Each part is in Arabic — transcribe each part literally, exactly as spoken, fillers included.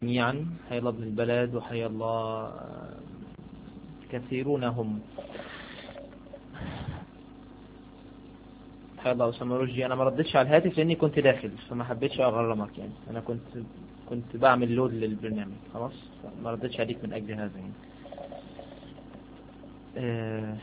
جميعا. حيا الله ابن البلد وحيا الله كثيرون هم. حيا الله أسامة رشدي. أنا ما ردتش على الهاتف لأني كنت داخل فما حبيتش أغرمك، يعني أنا كنت كنت بعمل لود للبرنامج خلاص، ما ردتش عليك من أجل هذا يعني. آه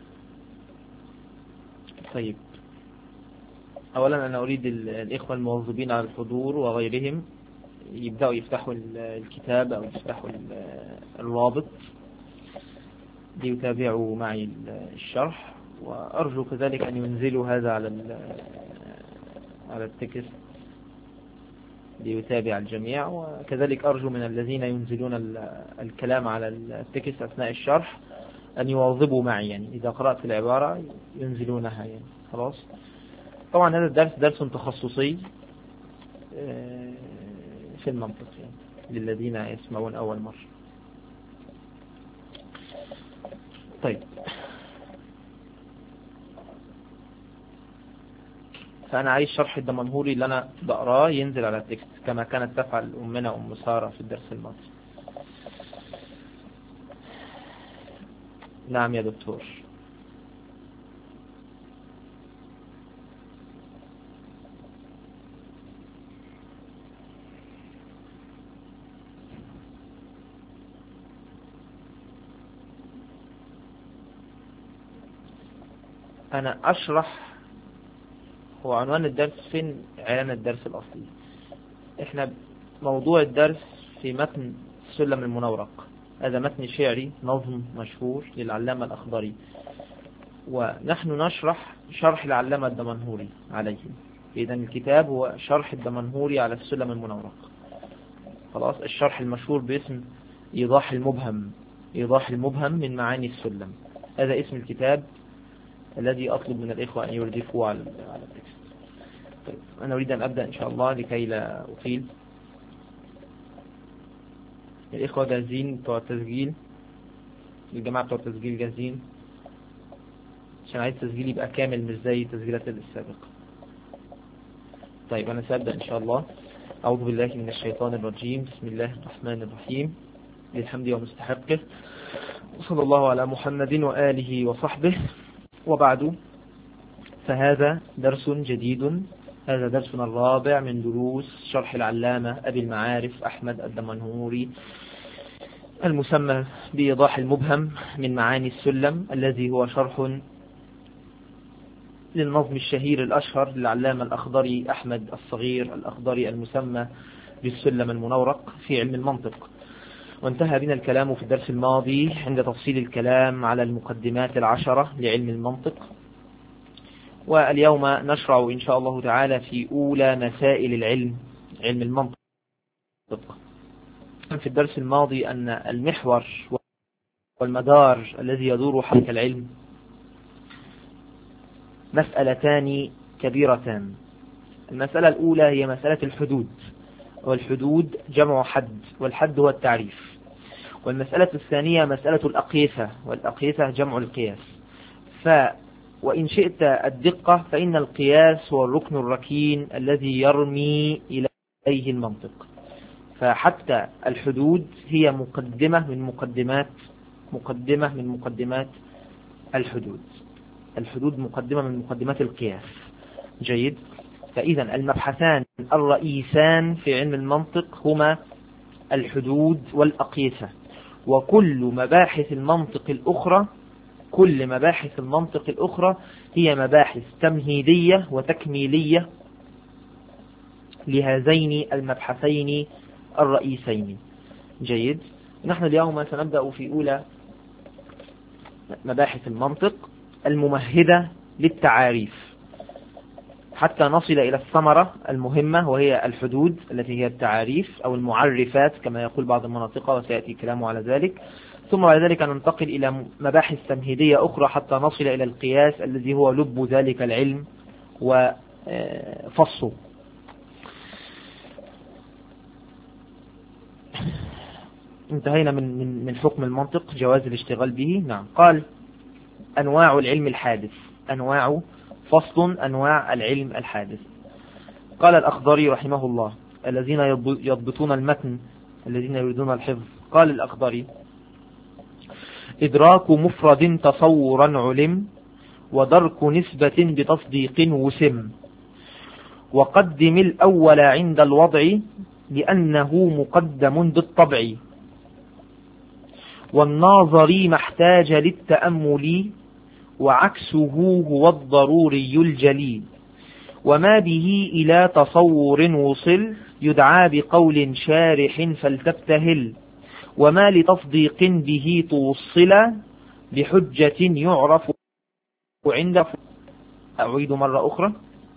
طيب، أولا أنا أريد الإخوة المواظبين على الحضور وغيرهم يبدأوا يفتحوا الكتاب أو يفتحوا الرابط ليتابعوا معي الشرح، وأرجو كذلك أن ينزلوا هذا على على التكست ليتابع الجميع، وكذلك أرجو من الذين ينزلون الكلام على التكست أثناء الشرح أن يواظبوا معي، يعني إذا قرأت العبارة ينزلونها يعني خلاص. طبعا هذا الدرس درس تخصصي في المنطق يعني للذين يسمعون أول مرة. طيب، فأنا عايز شرح الدمنهوري اللي أنا بقراه ينزل على التكست كما كانت تفعل أمنا أم سارة في الدرس الماضي. نعم يا دكتور. أنا أشرح، هو عنوان الدرس فين إعلان الدرس الأصلي. إحنا موضوع الدرس في متن سلم المنورق، هذا متن شعري نظم مشهور للعلامة الأخضري، ونحن نشرح شرح العلامة الدمنهوري عليه. إذن الكتاب هو شرح الدمنهوري على السلم المنورق خلاص. الشرح المشهور باسم إيضاح المبهم، إيضاح المبهم من معاني السلم، هذا اسم الكتاب الذي أطلب من الإخوة أن يردفوه على التكست. طيب، أنا أريد أن أبدأ إن شاء الله لكي لا أطيل. الإخوة جاهزين بتوع التسجيل؟ الجماعة بتوع التسجيل جاهزين؟ عشان عايز تسجيل يبقى كامل مش زي التسجيلات السابقة. طيب، أنا سأبدأ إن شاء الله. أعوذ بالله من الشيطان الرجيم. بسم الله الرحمن الرحيم. للحمد ومستحقه، وصلى الله على محمد وآله وصحبه، وبعد، فهذا درس جديد. هذا درسنا الرابع من دروس شرح العلامة أبي المعارف أحمد الدمنهوري المسمى بإيضاح المبهم من معاني السلم، الذي هو شرح للنظم الشهير الأشهر للعلامة الأخضري أحمد الصغير الأخضري المسمى بالسلم المنورق في علم المنطق. وانتهى بنا الكلام في الدرس الماضي عند تفصيل الكلام على المقدمات العشرة لعلم المنطق، واليوم نشرع إن شاء الله تعالى في أولى مسائل العلم، علم المنطق. في الدرس الماضي أن المحور والمدار الذي يدور حول العلم مسألتان كبيرتان. المسألة الأولى هي مسألة الحدود، والحدود جمع حد، والحد هو التعريف. والمسألة الثانية مسألة الأقيسة، والأقيسة جمع القياس. ف وإن شئت الدقة فإن القياس هو الركن الركين الذي يرمي إليه المنطق. فحتى الحدود هي مقدمة من مقدمات مقدمة من مقدمات الحدود. الحدود مقدمة من مقدمات القياس. جيد. فإذا المبحثان الرئيسان في علم المنطق هما الحدود والأقيسة، وكل مباحث المنطق الأخرى كل مباحث المنطق الأخرى هي مباحث تمهيدية وتكميلية لهذين المبحثين الرئيسين. جيد. نحن اليوم سنبدأ في أولى مباحث المنطق الممهدة للتعاريف حتى نصل إلى الثمرة المهمة، وهي الحدود التي هي التعاريف أو المعرفات كما يقول بعض المناطق، وسيأتي كلامه على ذلك. ثم بعد ذلك ننتقل إلى مباحث تمهيدية أخرى حتى نصل إلى القياس الذي هو لب ذلك العلم وفصه. انتهينا من من من حكم المنطق، جواز الاشتغال به. نعم. قال: أنواع العلم الحادث. أنواع، فصل أنواع العلم الحادث. قال الأخضري رحمه الله: الذين يضبطون المتن الذين يريدون الحفظ. قال الأخضري: إدراك مفرد تصورا علم، ودرك نسبة بتصديق وسم، وقدم الأول عند الوضع لأنه مقدم بالطبع، والناظري ما احتاج للتأمل، وعكسه هو الضروري الجلي، وما به إلى تصور وصل يدعى بقول شارح فلتبتهل، وما لتصديق به توصل بحجة يعرف عند. أعيد مرة أخرى: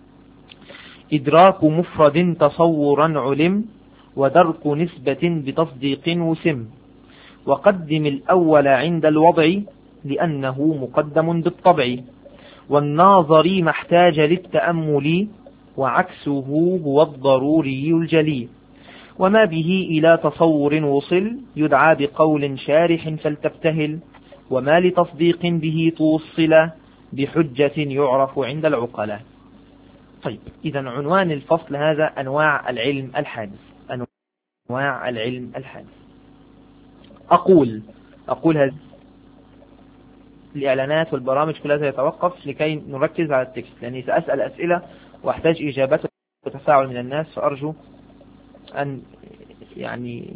إدراك مفرد تصورا علم، ودرك نسبة بتصديق وسم، وقدم الأول عند الوضع لأنه مقدم بالطبع، والناظري ما احتاج للتأمل، وعكسه هو الضروري الجلي، وما به إلى تصور وصل يدعى بقول شارح فلتبتهل، وما لتصديق به توصل بحجة يعرف عند العقلاء. طيب، إذا عنوان الفصل هذا أنواع العلم الحادث. أنواع العلم الحادث. أقول أقول هذه الإعلانات والبرامج كلها يتوقف لكي نركز على التكست، لأني سأسأل أسئلة وأحتاج إجابات وتفاعل من الناس، فأرجو أن يعني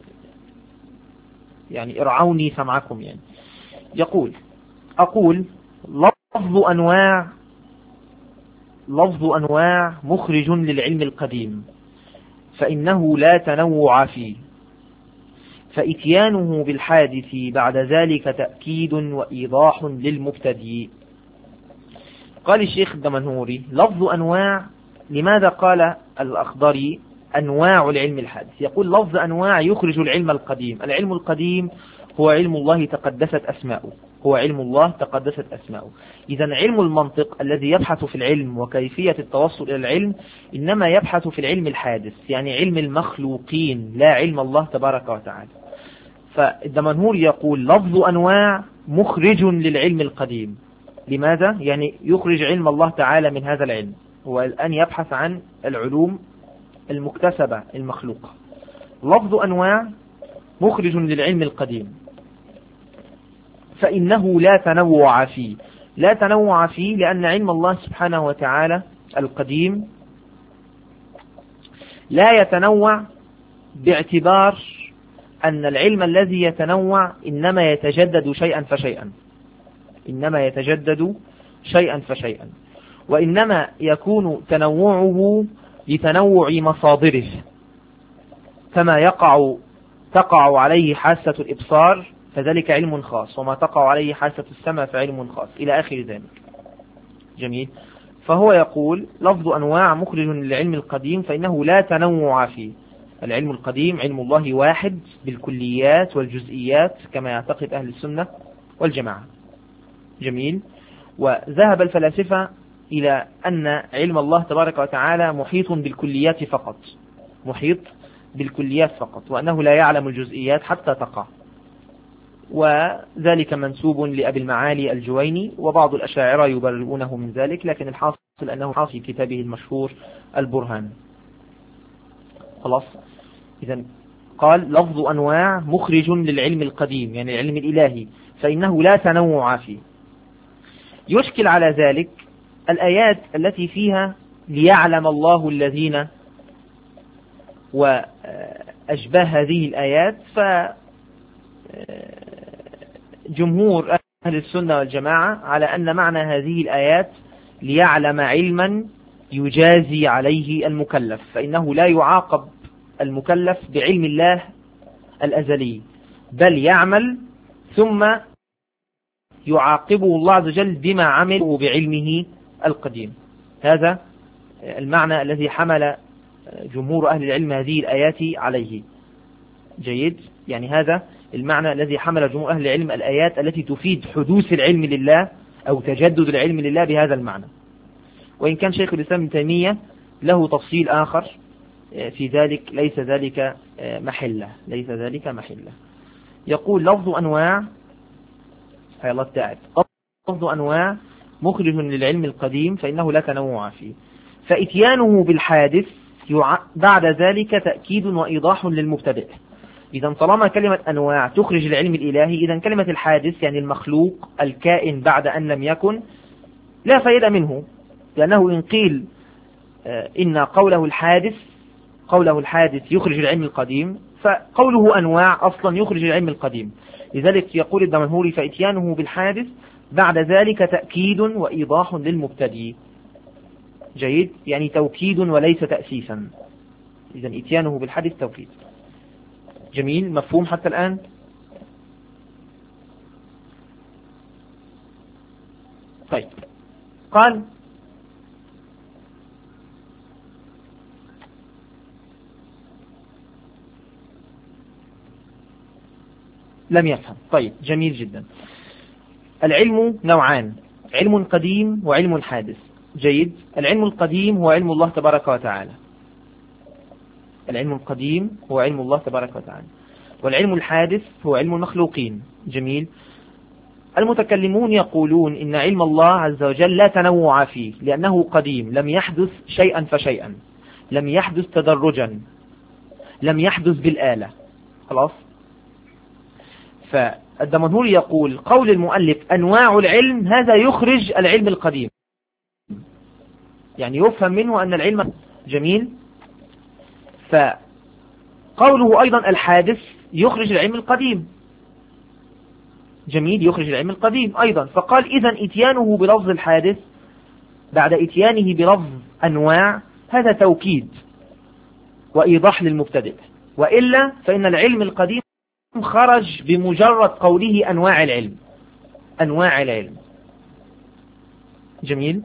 يعني ارعوني سمعكم. يعني يقول أقول لفظ أنواع لفظ أنواع مخرج للعلم القديم، فإنه لا تنوع فيه، فإتيانه بالحادث بعد ذلك تأكيد وإيضاح للمبتدئ. قال الشيخ الدمنهوري: لفظ أنواع. لماذا قال الأخضري أنواع العلم الحادث؟ يقول لفظ أنواع يخرج العلم القديم. العلم القديم هو علم الله تقدست أسماؤه، هو علم الله تقدست أسماؤه. إذا علم المنطق الذي يبحث في العلم وكيفية التوصل إلى العلم إنما يبحث في العلم الحادث، يعني علم المخلوقين، لا علم الله تبارك وتعالى. فالدمنهور يقول لفظ أنواع مخرج للعلم القديم. لماذا؟ يعني يخرج علم الله تعالى من هذا العلم، هو الآن يبحث عن العلوم المكتسبة المخلوقة. لفظ أنواع مخرج للعلم القديم، فإنه لا تنوع فيه. لا تنوع فيه لأن علم الله سبحانه وتعالى القديم لا يتنوع، باعتبار أن العلم الذي يتنوع إنما يتجدد شيئا فشيئا، إنما يتجدد شيئا فشيئا، وإنما يكون تنوعه لتنوع مصادره، كما يقع تقع عليه حاسة الإبصار فذلك علم خاص، وما تقع عليه حاسة السمع فعلم خاص، إلى آخر ذلك. جميل. فهو يقول لفظ أنواع مخرج للعلم القديم، فإنه لا تنوع فيه. العلم القديم علم الله واحد بالكليات والجزئيات كما يعتقد أهل السنة والجماعة. جميل. وذهب الفلاسفة إلى أن علم الله تبارك وتعالى محيط بالكليات فقط، محيط بالكليات فقط، وأنه لا يعلم الجزئيات حتى تقع، وذلك منسوب لأبي المعالي الجويني، وبعض الأشاعرة يبرئونه من ذلك، لكن الحاصل أنه حاصل في كتابه المشهور البرهان. خلاص. إذن قال لفظ أنواع مخرج للعلم القديم، يعني العلم الإلهي، فإنه لا تنوع فيه. يشكل على ذلك الآيات التي فيها ليعلم الله الذين وأشباه هذه الآيات. فجمهور أهل السنة والجماعة على أن معنى هذه الآيات ليعلم علما يجازي عليه المكلف، فإنه لا يعاقب المكلف بعلم الله الأزلي، بل يعمل ثم يعاقبه الله عز وجل بما عمله بعلمه القديم. هذا المعنى الذي حمل جمهور أهل العلم هذه الآيات عليه. جيد. يعني هذا المعنى الذي حمل جمهور أهل العلم الآيات التي تفيد حدوث العلم لله أو تجدد العلم لله بهذا المعنى. وإن كان شيخ الإسلام ابن تيمية له تفصيل آخر في ذلك، ليس ذلك محلة ليس ذلك محلة. يقول لفظ أنواع هاي الله تعالى لفظ أنواع مخرج للعلم القديم، فإنه لا تنوع فيه، فإتيانه بالحادث بعد ذلك تأكيد وإيضاح للمبتدئ. إذا طالما كلمة أنواع تخرج العلم الإلهي، إذا كلمة الحادث يعني المخلوق الكائن بعد أن لم يكن لا فائدة منه، لأنه إن قيل إن قوله الحادث قوله الحادث يخرج العلم القديم، فقوله أنواع أصلا يخرج العلم القديم. لذلك يقول الدمنهوري: فإتيانه بالحادث بعد ذلك تأكيد وإيضاح للمبتدئ. جيد، يعني توكيد وليس تأسيسا. إذا إتيانه بالحادث توكيد. جميل، مفهوم حتى الآن؟ طيب، قال: لم يفهم. طيب، جميل جدا. العلم نوعان: علم قديم وعلم حادث. جيد، العلم القديم هو علم الله تبارك وتعالى، العلم القديم هو علم الله تبارك وتعالى، والعلم الحادث هو علم المخلوقين. جميل. المتكلمون يقولون إن علم الله عز وجل لا تنوع فيه، لأنه قديم، لم يحدث شيئا فشيئا، لم يحدث تدرجا، لم يحدث بالآلة. خلاص. فالدمنهوري يقول: قول المؤلف أنواع العلم هذا يخرج العلم القديم، يعني يفهم منه أن العلم جميل. فقوله أيضا الحادث يخرج العلم القديم. جميل، يخرج العلم القديم أيضا. فقال: إذن إتيانه بلفظ الحادث بعد إتيانه بلفظ أنواع هذا توكيد وإيضاح للمبتدئ، وإلا فإن العلم القديم خرج بمجرد قوله أنواع العلم، أنواع العلم. جميل،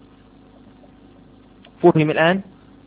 فهم الآن؟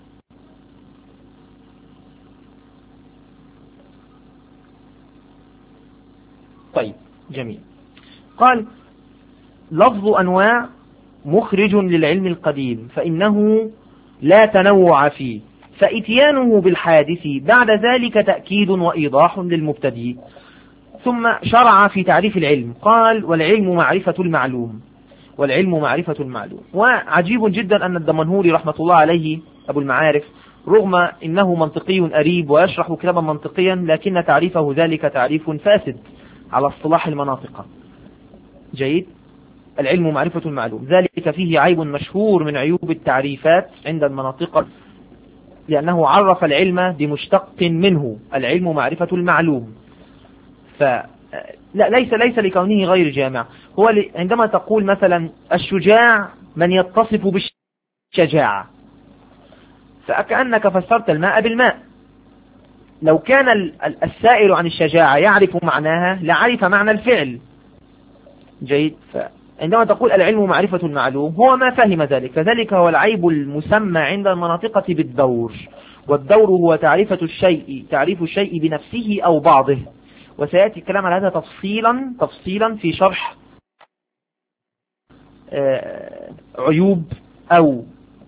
طيب، جميل. قال: لفظ أنواع مخرج للعلم القديم فإنه لا تنوع فيه، فإتيانه بالحادث بعد ذلك تأكيد وإيضاح للمبتدئ. ثم شرع في تعريف العلم، قال: والعلم معرفة المعلوم، والعلم معرفة المعلوم. وعجيب جدا أن الدمنهوري رحمة الله عليه أبو المعارف رغم إنه منطقي أريب ويشرح كلاما منطقيا، لكن تعريفه ذلك تعريف فاسد على اصطلاح المناطق. جيد، العلم معرفة المعلوم، ذلك فيه عيب مشهور من عيوب التعريفات عند المناطق، لأنه عرف العلم بمشتق منه، العلم معرفة المعلوم. ف لا ليس ليس لكونه غير جامع. هو عندما تقول مثلا الشجاع من يتصف بالشجاعة، فكأنك فسرت الماء بالماء. لو كان السائل عن الشجاعة يعرف معناها لعرف معنى الفعل. جيد، فعندما تقول العلم معرفة المعلوم هو ما فهم ذلك، فذلك هو العيب المسمى عند المناطقة بالدور. والدور هو تعريفة الشيء، تعريف الشيء بنفسه أو بعضه، وسيأتي الكلام على هذا تفصيلا تفصيلا في شرح عيوب أو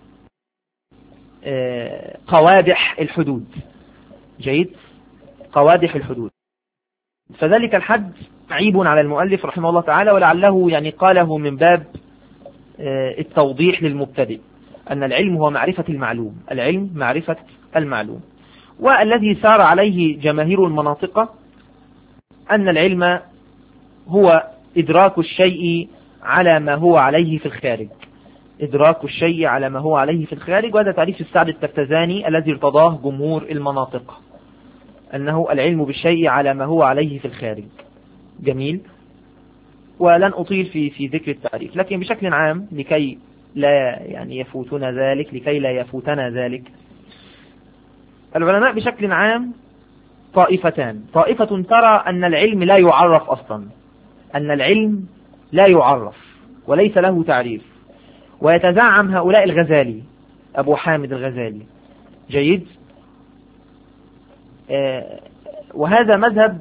قوادح الحدود. جيد، قوادح الحدود. فذلك الحد عيب على المؤلف رحمه الله تعالى، ولعله يعني قاله من باب التوضيح للمبتدئ أن العلم هو معرفة المعلوم، العلم معرفة المعلوم. والذي سار عليه جماهير المناطق أن العلم هو إدراك الشيء على ما هو عليه في الخارج، إدراك الشيء على ما هو عليه في الخارج. وهذا تعريف السعد التفتزاني الذي ارتضاه جمهور المناطق، أنه العلم بالشيء على ما هو عليه في الخارج. جميل، ولن أطيل في في ذكر التعريف، لكن بشكل عام لكي لا يعني يفوتنا ذلك لكي لا يفوتنا ذلك العلماء بشكل عام طائفتان: طائفة ترى أن العلم لا يعرف أصلا، أن العلم لا يعرف وليس له تعريف، ويتزعم هؤلاء الغزالي، أبو حامد الغزالي. جيد، آه وهذا مذهب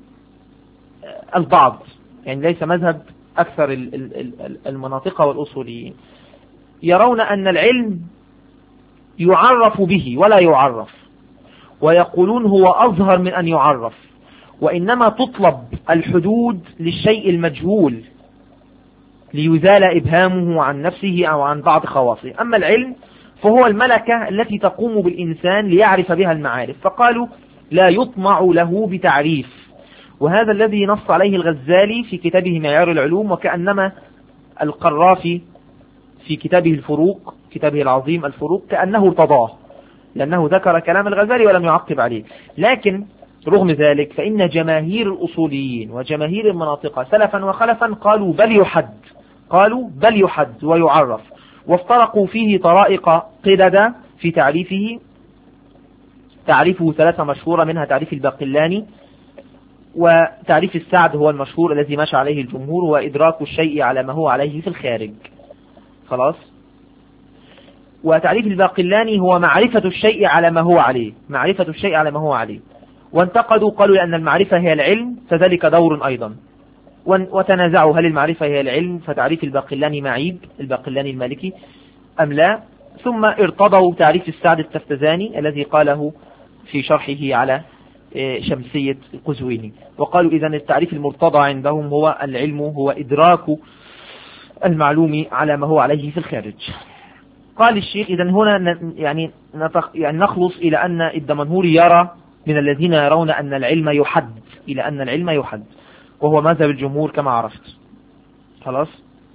البعض، يعني ليس مذهب أكثر المناطق والأصوليين. يرون أن العلم يعرف به ولا يعرف، ويقولون هو أظهر من أن يعرف، وإنما تطلب الحدود للشيء المجهول ليزال إبهامه عن نفسه أو عن بعض خواصه. أما العلم فهو الملكة التي تقوم بالإنسان ليعرف بها المعارف. فقالوا لا يطمع له بتعريف. وهذا الذي نص عليه الغزالي في كتابه معيار العلوم، وكأنما القرافي في كتابه الفروق، كتابه العظيم الفروق، كأنه ارتضاه، لأنه ذكر كلام الغزالي ولم يعقب عليه. لكن رغم ذلك فإن جماهير الأصوليين وجماهير المناطق سلفا وخلفا قالوا بل يحد، قالوا بل يحد ويعرف، وافترقوا فيه طرائق قددا في تعريفه. تعريفه ثلاثة مشهورة، منها تعريف الباقلاني، وتعريف السعد هو المشهور الذي مشى عليه الجمهور، وإدراك الشيء على ما هو عليه في الخارج. خلاص. وتعريف الباقلاني هو معرفة الشيء على ما هو عليه، معرفة الشيء على ما هو عليه. وانتقدوا قالوا لأن المعرفة هي العلم فذلك دور أيضا، وتنازعوا هل المعرفة هي العلم، فتعريف الباقلاني معيب، الباقلاني المالكي، أم لا. ثم ارتضوا تعريف السعد التفتزاني الذي قاله في شرحه على شمسية القزويني، وقالوا إذا التعريف المرتضى عندهم هو العلم هو إدراك المعلوم على ما هو عليه في الخارج. قال الشيخ إذا هنا يعني يعني نخلص إلى أن الدمنهوري يرى من الذين يرون أن العلم يحد، إلى أن العلم يحد، وهو مذهب الجمهور كما عرفت. خلاص.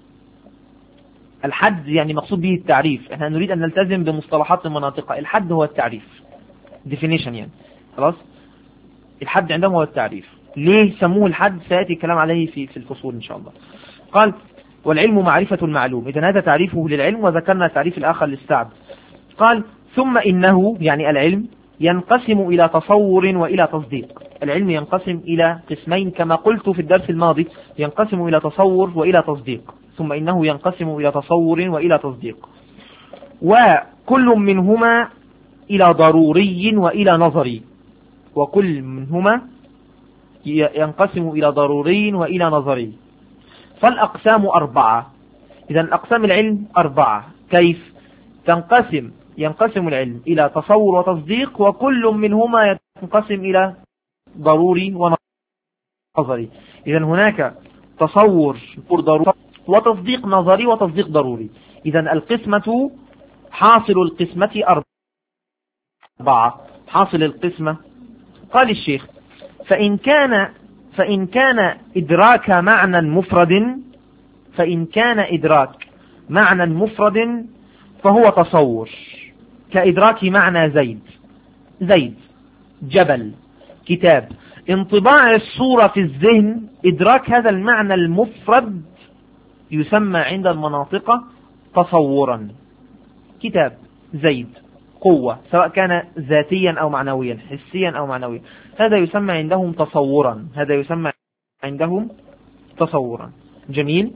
الحد يعني مقصود به التعريف، احنا نريد أن نلتزم بمصطلحات المناطق. الحد هو التعريف، definition يعني. خلاص. الحد عندهم هو التعريف. ليه سموه الحد سيأتي الكلام عليه في في الفصول إن شاء الله. قال والعلم معرفة المعلوم، إذن هذا تعريفه للعلم، وذكرنا التعريف الآخر للسعد. قال ثم إنه يعني العلم ينقسم إلى تصور وإلى تصديق. العلم ينقسم إلى قسمين كما قلت في الدرس الماضي، ينقسم إلى تصور وإلى تصديق. ثم إنه ينقسم إلى تصور وإلى تصديق، وكل منهما إلى ضروري وإلى نظري، وكل منهما ينقسم إلى ضروري وإلى نظري. فالأقسام أربعة. إذن أقسام العلم أربعة. كيف تنقسم؟ ينقسم العلم إلى تصور وتصديق، وكل منهما ينقسم إلى ضروري ونظري. إذن هناك تصور ضروري وتصديق نظري وتصديق ضروري. إذن القسمة حاصل القسمة أربعة. حاصل القسمة قال الشيخ فإن كان فإن كان إدراك معنى مفرد فإن كان إدراك معنى مفرد فهو تصور، كإدراك معنى زيد، زيد، جبل، كتاب. انطباع الصورة في الذهن، إدراك هذا المعنى المفرد يسمى عند المناطق تصورا. كتاب، زيد، قوة، سواء كان ذاتيا أو معنويا، حسيا أو معنويا، هذا يسمى عندهم تصورا، هذا يسمى عندهم تصورا. جميل.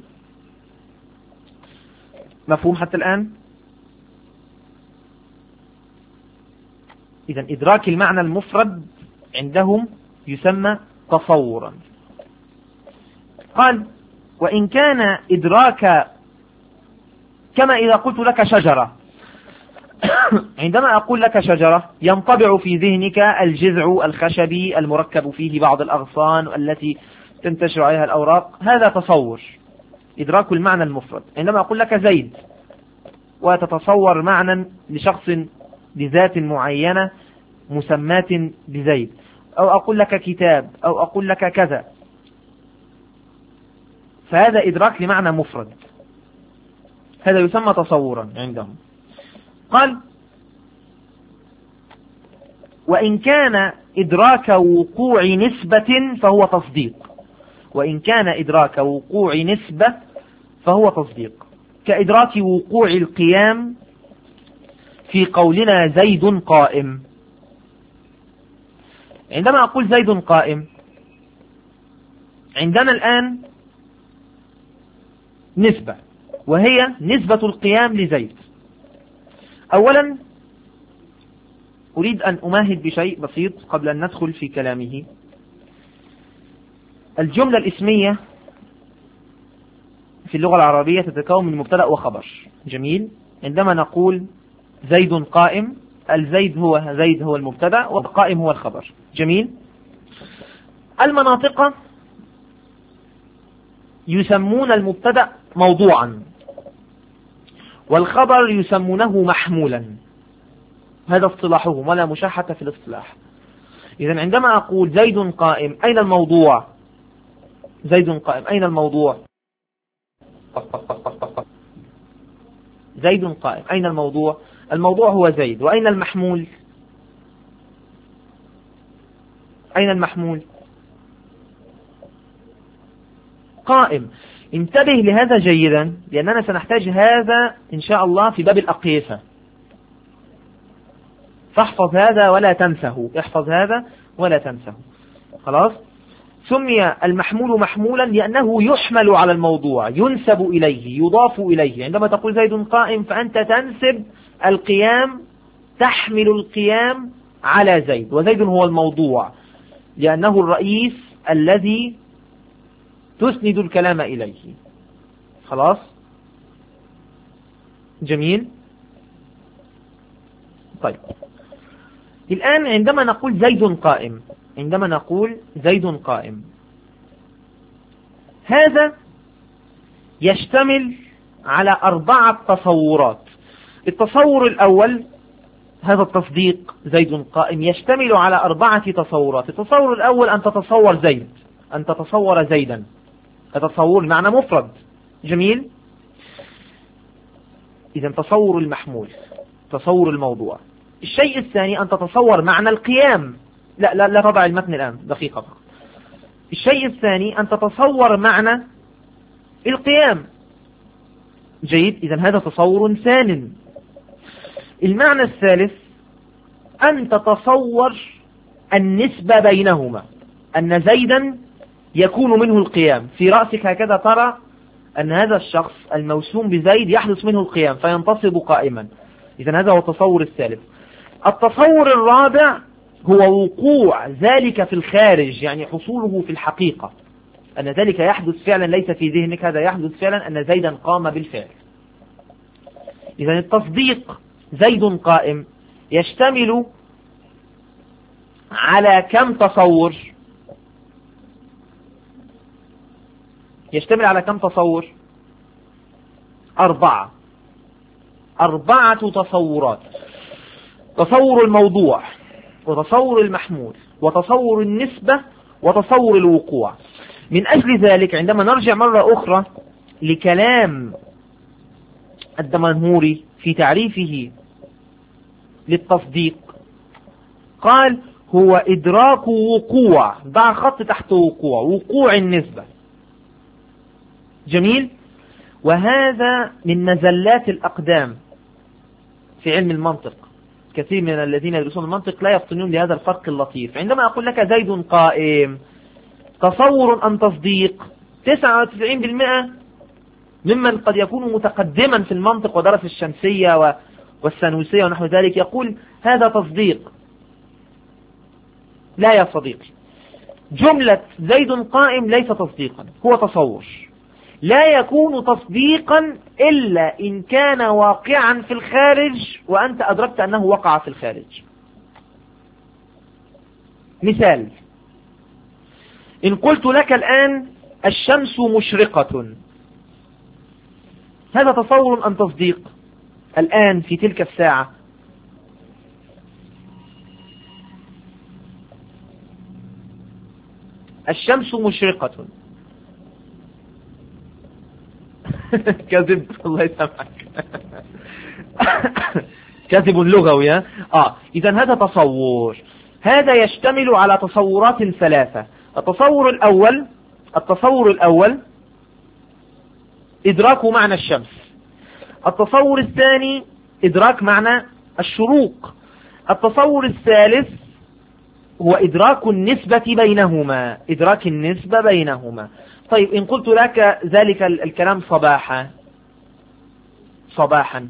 مفهوم حتى الآن؟ إذن إدراك المعنى المفرد عندهم يسمى تصورا. قال وإن كان إدراك كما إذا قلت لك شجرة، عندما أقول لك شجرة ينطبع في ذهنك الجذع الخشبي المركب فيه بعض الأغصان التي تنتشر عليها الأوراق، هذا تصور، إدراك المعنى المفرد. عندما أقول لك زيد وتتصور معنى لشخص لذات معينة مسمات بزيد، أو أقول لك كتاب، أو أقول لك كذا، فهذا إدراك لمعنى مفرد، هذا يسمى تصورا عندهم. قال وإن كان إدراك وقوع نسبة فهو تصديق، وإن كان إدراك وقوع نسبة فهو تصديق، كإدراك وقوع القيام في قولنا زيد قائم. عندما أقول زيد قائم، عندنا الآن نسبة، وهي نسبة القيام لزيد. أولا أريد أن أمهد بشيء بسيط قبل أن ندخل في كلامه. الجملة الاسمية في اللغة العربية تتكون من مبتدأ وخبر. جميل. عندما نقول زيد قائم، الزيد هو زيد هو المبتدأ والقائم هو الخبر. جميل. المناطق يسمون المبتدأ موضوعا، والخبر يسمونه محمولا، هذا اصطلاحهم ولا مشاحة في الاصطلاح. إذن عندما أقول زيد قائم أين الموضوع؟ زيد قائم أين الموضوع؟ زيد قائم أين الموضوع؟ الموضوع هو زيد. وأين المحمول؟ أين المحمول؟ قائم. انتبه لهذا جيدا لأننا سنحتاج هذا إن شاء الله في باب الأقيسة، فاحفظ هذا ولا تنسه، احفظ هذا ولا تنسه. خلاص. سمي المحمول محمولا لأنه يحمل على الموضوع، ينسب إليه، يضاف إليه. عندما تقول زيد قائم فأنت تنسب القيام، تحمل القيام على زيد، وزيد هو الموضوع لأنه الرئيس الذي تسند الكلام إليه. خلاص. جميل. طيب الآن عندما نقول زيد قائم، عندما نقول زيد قائم، هذا يشتمل على أربعة تصورات. التصور الأول هذا التصديق زيد قائم يشتمل على أربعة تصورات. التصور الأول أن تتصور زيد، أن تتصور زيدا، التصور معنى مفرد. جميل. إذا تصور المحمول، تصور الموضوع. الشيء الثاني أن تتصور معنى القيام. لا لا لا تضع المتن الآن، دقيقة فقط. الشيء الثاني أن تتصور معنى القيام. جيد. إذا هذا تصور ثان. المعنى الثالث أن تتصور النسبة بينهما، أن زيدا يكون منه القيام. في رأسك هكذا ترى أن هذا الشخص الموسوم بزيد يحدث منه القيام فينتصب قائما. إذا هذا هو التصور الثالث. التصور الرابع هو وقوع ذلك في الخارج، يعني حصوله في الحقيقة، أن ذلك يحدث فعلا ليس في ذهنك، هذا يحدث فعلا أن زيدا قام بالفعل. إذا التصديق زيد قائم يشتمل على كم تصور؟ يشتمل على كم تصور؟ أربعة. أربعة تصورات: تصور الموضوع، وتصور المحمول، وتصور النسبة، وتصور الوقوع. من أجل ذلك عندما نرجع مرة أخرى لكلام الدمنهوري في تعريفه للتصديق، قال هو إدراك وقوع، ضع خط تحت وقوع، وقوع النسبة. جميل. وهذا من نزلات الأقدام في علم المنطق. كثير من الذين يدرسون المنطق لا يفطنون لهذا الفرق اللطيف. عندما أقول لك زيد قائم، تصور أم تصديق؟ تسعة وتسعين بالمئة ممن قد يكون متقدما في المنطق ودرس الشمسية والسنوسية ونحو ذلك يقول هذا تصديق. لا يا صديقي، جملة زيد قائم ليس تصديقا، هو تصور. لا يكون تصديقا إلا إن كان واقعا في الخارج وأنت أدركت أنه وقع في الخارج. مثال: إن قلت لك الآن الشمس مشرقة، هذا تصور أم تصديق؟ الآن في تلك الساعة. الشمس مشرقة. كذب، الله يسامحك. كذب لغوي. اه اذا هذا تصور، هذا يشتمل على تصورات ثلاثة. التصور الاول التصور الاول ادراك معنى الشمس. التصور الثاني ادراك معنى الشروق. التصور الثالث هو ادراك النسبة بينهما، ادراك النسبة بينهما. طيب إن قلت لك ذلك الكلام صباحا صباحا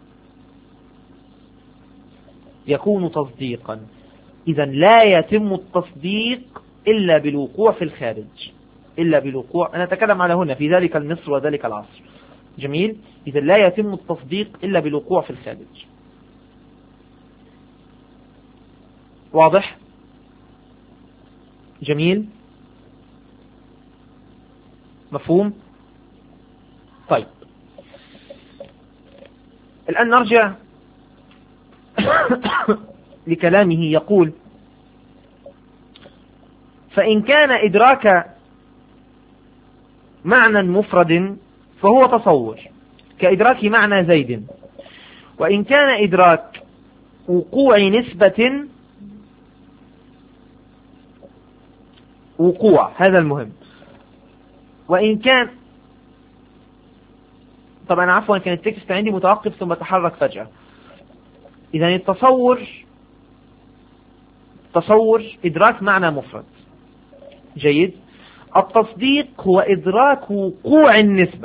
يكون تصديقا. إذا لا يتم التصديق إلا بالوقوع في الخارج، إلا بالوقوع. أنا أتكلم على هنا في ذلك المصر وذلك العصر. جميل. إذا لا يتم التصديق إلا بالوقوع في الخارج. واضح؟ جميل. مفهوم؟ طيب الآن نرجع لكلامه. يقول فإن كان إدراك معنى مفرد فهو تصور كإدراك معنى زيد. وإن كان إدراك وقوع نسبة وقوع، هذا المهم. وإن كان طبعا عفوا كان التكست عندي متوقف ثم تحرك فجأة. إذا التصور تصور إدراك معنى مفرد. جيد. التصديق هو إدراك وقوع النسبة.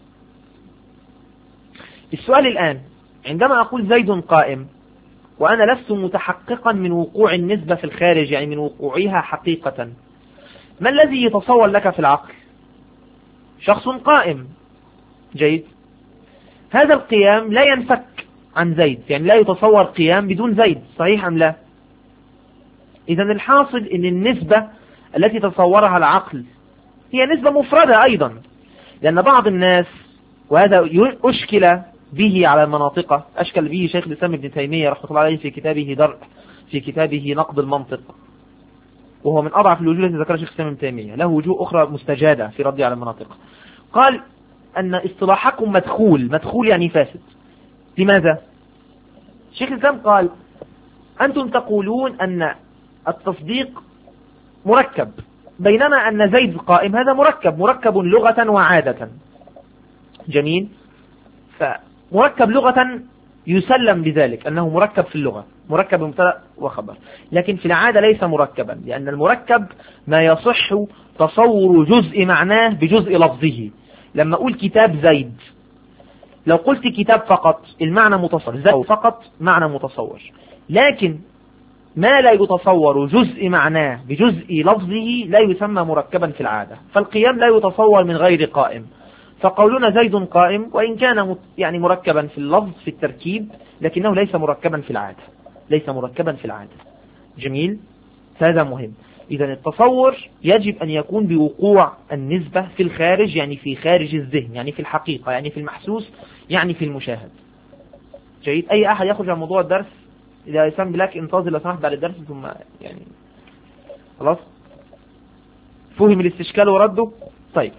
السؤال الآن، عندما أقول زيد قائم وأنا لست متحققا من وقوع النسبة في الخارج، يعني من وقوعها حقيقة، ما الذي يتصور لك في العقل؟ شخص قائم. جيد. هذا القيام لا ينفك عن زيد، يعني لا يتصور قيام بدون زيد، صحيح أم لا؟ إذا الحاصل أن النسبة التي تصورها العقل هي نسبة مفردة أيضا، لأن بعض الناس، وهذا أشكل به على المناطق، أشكل به شيخ الإسلام ابن تيمية رحمه الله عليه في كتابه درء في كتابه نقد المنطق، وهو من أضعف الوجوه التي ذكرها شيخ الإسلام ابن تيمية، له وجوه أخرى مستجادة في رده على المناطق. قال أن اصطلاحكم مدخول، مدخول يعني فاسد. لماذا؟ شيخ الإسلام قال أنتم تقولون أن التصديق مركب، بينما أن زيد قائم هذا مركب، مركب لغة وعادة. جميل. فمركب لغة يسلم بذلك أنه مركب في اللغة، مركب مبتدأ وخبر، لكن في العادة ليس مركبا، لأن المركب ما يصح تصور جزء معناه بجزء لفظه. لما أقول كتاب زيد، لو قلت كتاب فقط المعنى متصور، زيد فقط معنى متصور، لكن ما لا يتصور جزء معناه بجزء لفظه لا يسمى مركبا في العادة. فالقيام لا يتصور من غير قائم، فقولنا زيد قائم وإن كان يعني مركبا في اللفظ في التركيب، لكنه ليس مركبا في العادة، ليس مركبا في العادة. جميل. هذا مهم. إذا التصور يجب أن يكون بوقوع النسبة في الخارج، يعني في خارج الذهن، يعني في الحقيقة، يعني في المحسوس، يعني في المشاهد. جيد. أي أحد يخرج عن موضوع الدرس إذا يسمى بلاك انتظر لو سمحت بعد الدرس، ثم يعني خلاص فهم الاستشكال ورده. طيب.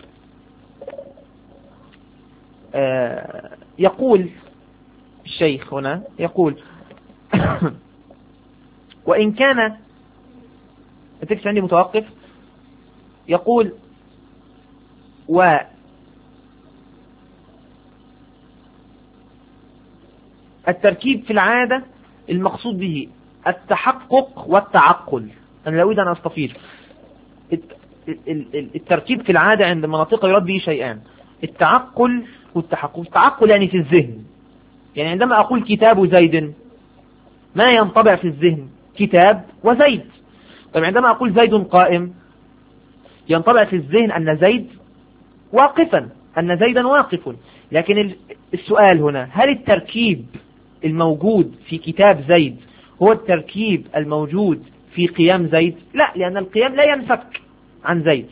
آه يقول الشيخ هنا، يقول وإن كان التكست عندي متوقف، يقول و التركيب في العادة المقصود به التحقق والتعقل. أنا لا أريد أن أستفيض. التركيب في العادة عند المناطق يراد به شيئان، التعقل والتحقق. التعقل يعني في الذهن، يعني عندما أقول كتاب زيد ما ينطبع في الذهن؟ كتاب وزيد. طيب عندما أقول زيد قائم ينطبع في الذهن أن زيد واقفا، أن زيدا واقف. لكن السؤال هنا، هل التركيب الموجود في كتاب زيد هو التركيب الموجود في قيام زيد؟ لا، لأن القيام لا ينفك عن زيد.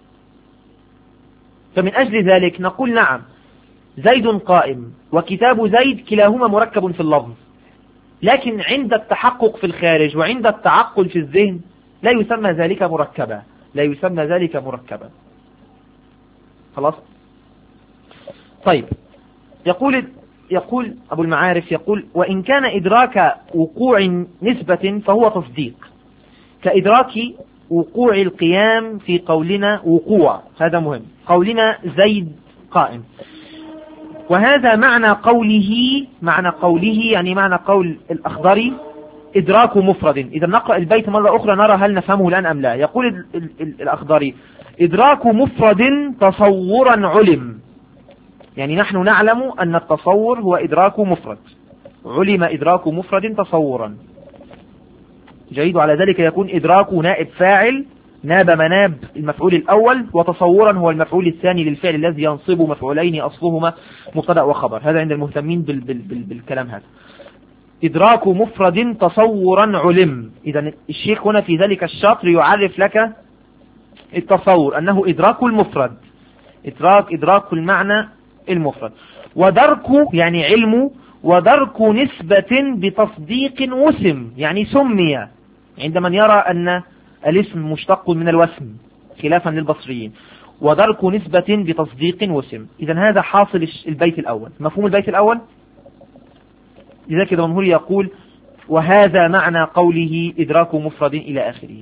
فمن أجل ذلك نقول نعم زيد قائم وكتاب زيد كلاهما مركب في اللفظ، لكن عند التحقق في الخارج وعند التعقل في الذهن لا يسمى ذلك مركبا، لا يسمى ذلك مركبا. خلاص. طيب. يقول يقول أبو المعارف، يقول وإن كان إدراك وقوع نسبة فهو تصديق كإدراك وقوع القيام في قولنا وقوع، هذا مهم، قولنا زيد قائم. وهذا معنى قوله، معنى قوله يعني معنى قول الأخضري إدراك مفرد. إذا نقرأ البيت مرة أخرى نرى هل نفهمه الآن أم لا. يقول الأخضري إدراك مفرد تصورا علم، يعني نحن نعلم أن التصور هو إدراك مفرد، علم إدراك مفرد تصورا. جيد. وعلى ذلك يكون إدراك نائب فاعل، ناب مناب المفعول الأول، وتصورا هو المفعول الثاني للفعل الذي ينصب مفعولين أصلهما مبتدأ وخبر. هذا عند المهتمين بال بال بال بالكلام هذا. إدراك مفرد تصورا علم. إذا الشيخ هنا في ذلك الشطر يعرف لك التصور أنه إدراك المفرد، إدراك إدراك المعنى المفرد. ودرك يعني علم، ودرك نسبة بتصديق وسم، يعني سمي عند من يرى أن الاسم مشتق من الوسم خلافا للبصريين، ودرك نسبة بتصديق وسم. إذا هذا حاصل البيت الأول. مفهوم البيت الأول؟ لذلك الدمنهوري يقول وهذا معنى قوله إدراك مفرد إلى آخره.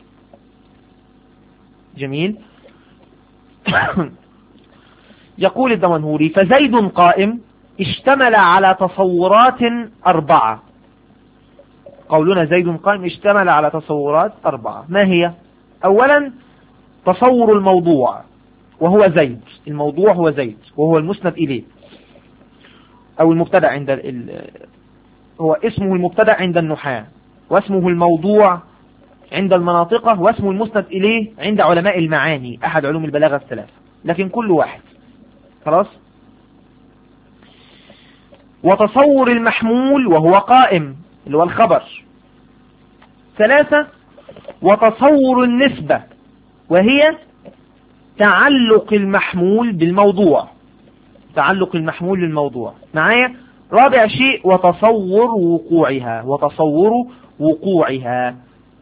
جميل. يقول الدمنهوري فزيد قائم اشتمل على تصورات أربعة. قولنا زيد قائم اشتمل على تصورات أربعة، ما هي؟ أولا تصور الموضوع وهو زيد، الموضوع هو زيد وهو المسند إليه أو المبتدأ عند ال... هو اسمه المبتدأ عند النحاة، واسمه الموضوع عند المناطقة، واسمه المسند إليه عند علماء المعاني أحد علوم البلاغة الثلاثة، لكن كل واحد. خلاص. وتصور المحمول وهو قائم اللي هو الخبر. ثلاثة وتصور النسبة وهي تعلق المحمول بالموضوع، تعلق المحمول بالموضوع معايا. رابع شيء وتصور وقوعها، وتصور وقوعها.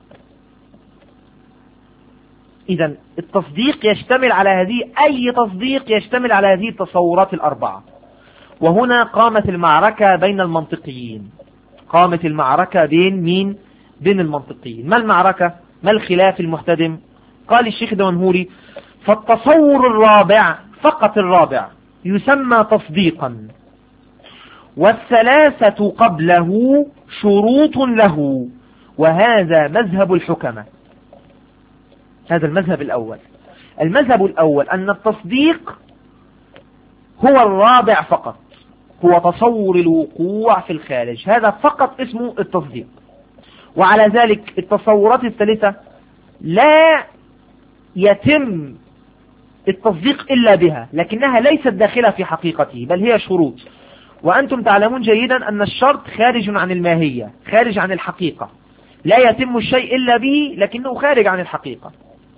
إذا التصديق يشتمل على هذه، أي تصديق يشتمل على هذه التصورات الأربعة. وهنا قامت المعركة بين المنطقيين، قامت المعركة بين مين؟ بين المنطقيين. ما المعركة؟ ما الخلاف المحتدم؟ قال الشيخ الدمنهوري فالتصور الرابع، فقط الرابع، يسمى تصديقا، والثلاثة قبله شروط له، وهذا مذهب الحكمة. هذا المذهب الأول. المذهب الأول أن التصديق هو الرابع فقط، هو تصور الوقوع في الخارج، هذا فقط اسمه التصديق. وعلى ذلك التصورات الثالثة لا يتم التصديق إلا بها، لكنها ليست داخلة في حقيقته بل هي شروط. وأنتم تعلمون جيدا أن الشرط خارج عن الماهية، خارج عن الحقيقة، لا يتم الشيء إلا به لكنه خارج عن الحقيقة.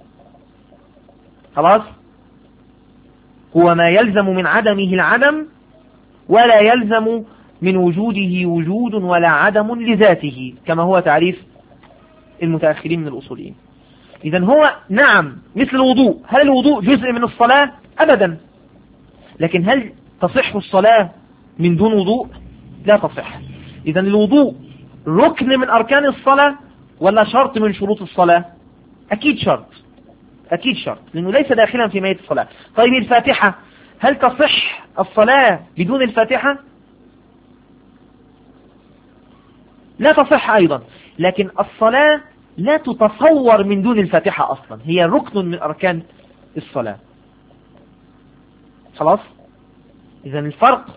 خلاص. هو ما يلزم من عدمه العدم، ولا يلزم من وجوده وجود ولا عدم لذاته، كما هو تعريف المتأخرين من الأصوليين. إذن هو نعم مثل الوضوء. هل الوضوء جزء من الصلاة؟ أبدا. لكن هل تصح الصلاة من دون وضوء؟ لا تصح. إذن الوضوء ركن من أركان الصلاة ولا شرط من شروط الصلاة؟ أكيد شرط، أكيد شرط، لأنه ليس داخلا في ميت الصلاة. طيب الفاتحة، هل تصح الصلاة بدون الفاتحة؟ لا تصح أيضا. لكن الصلاة لا تتصور من دون الفاتحة أصلا، هي ركن من أركان الصلاة. خلاص. إذن الفرق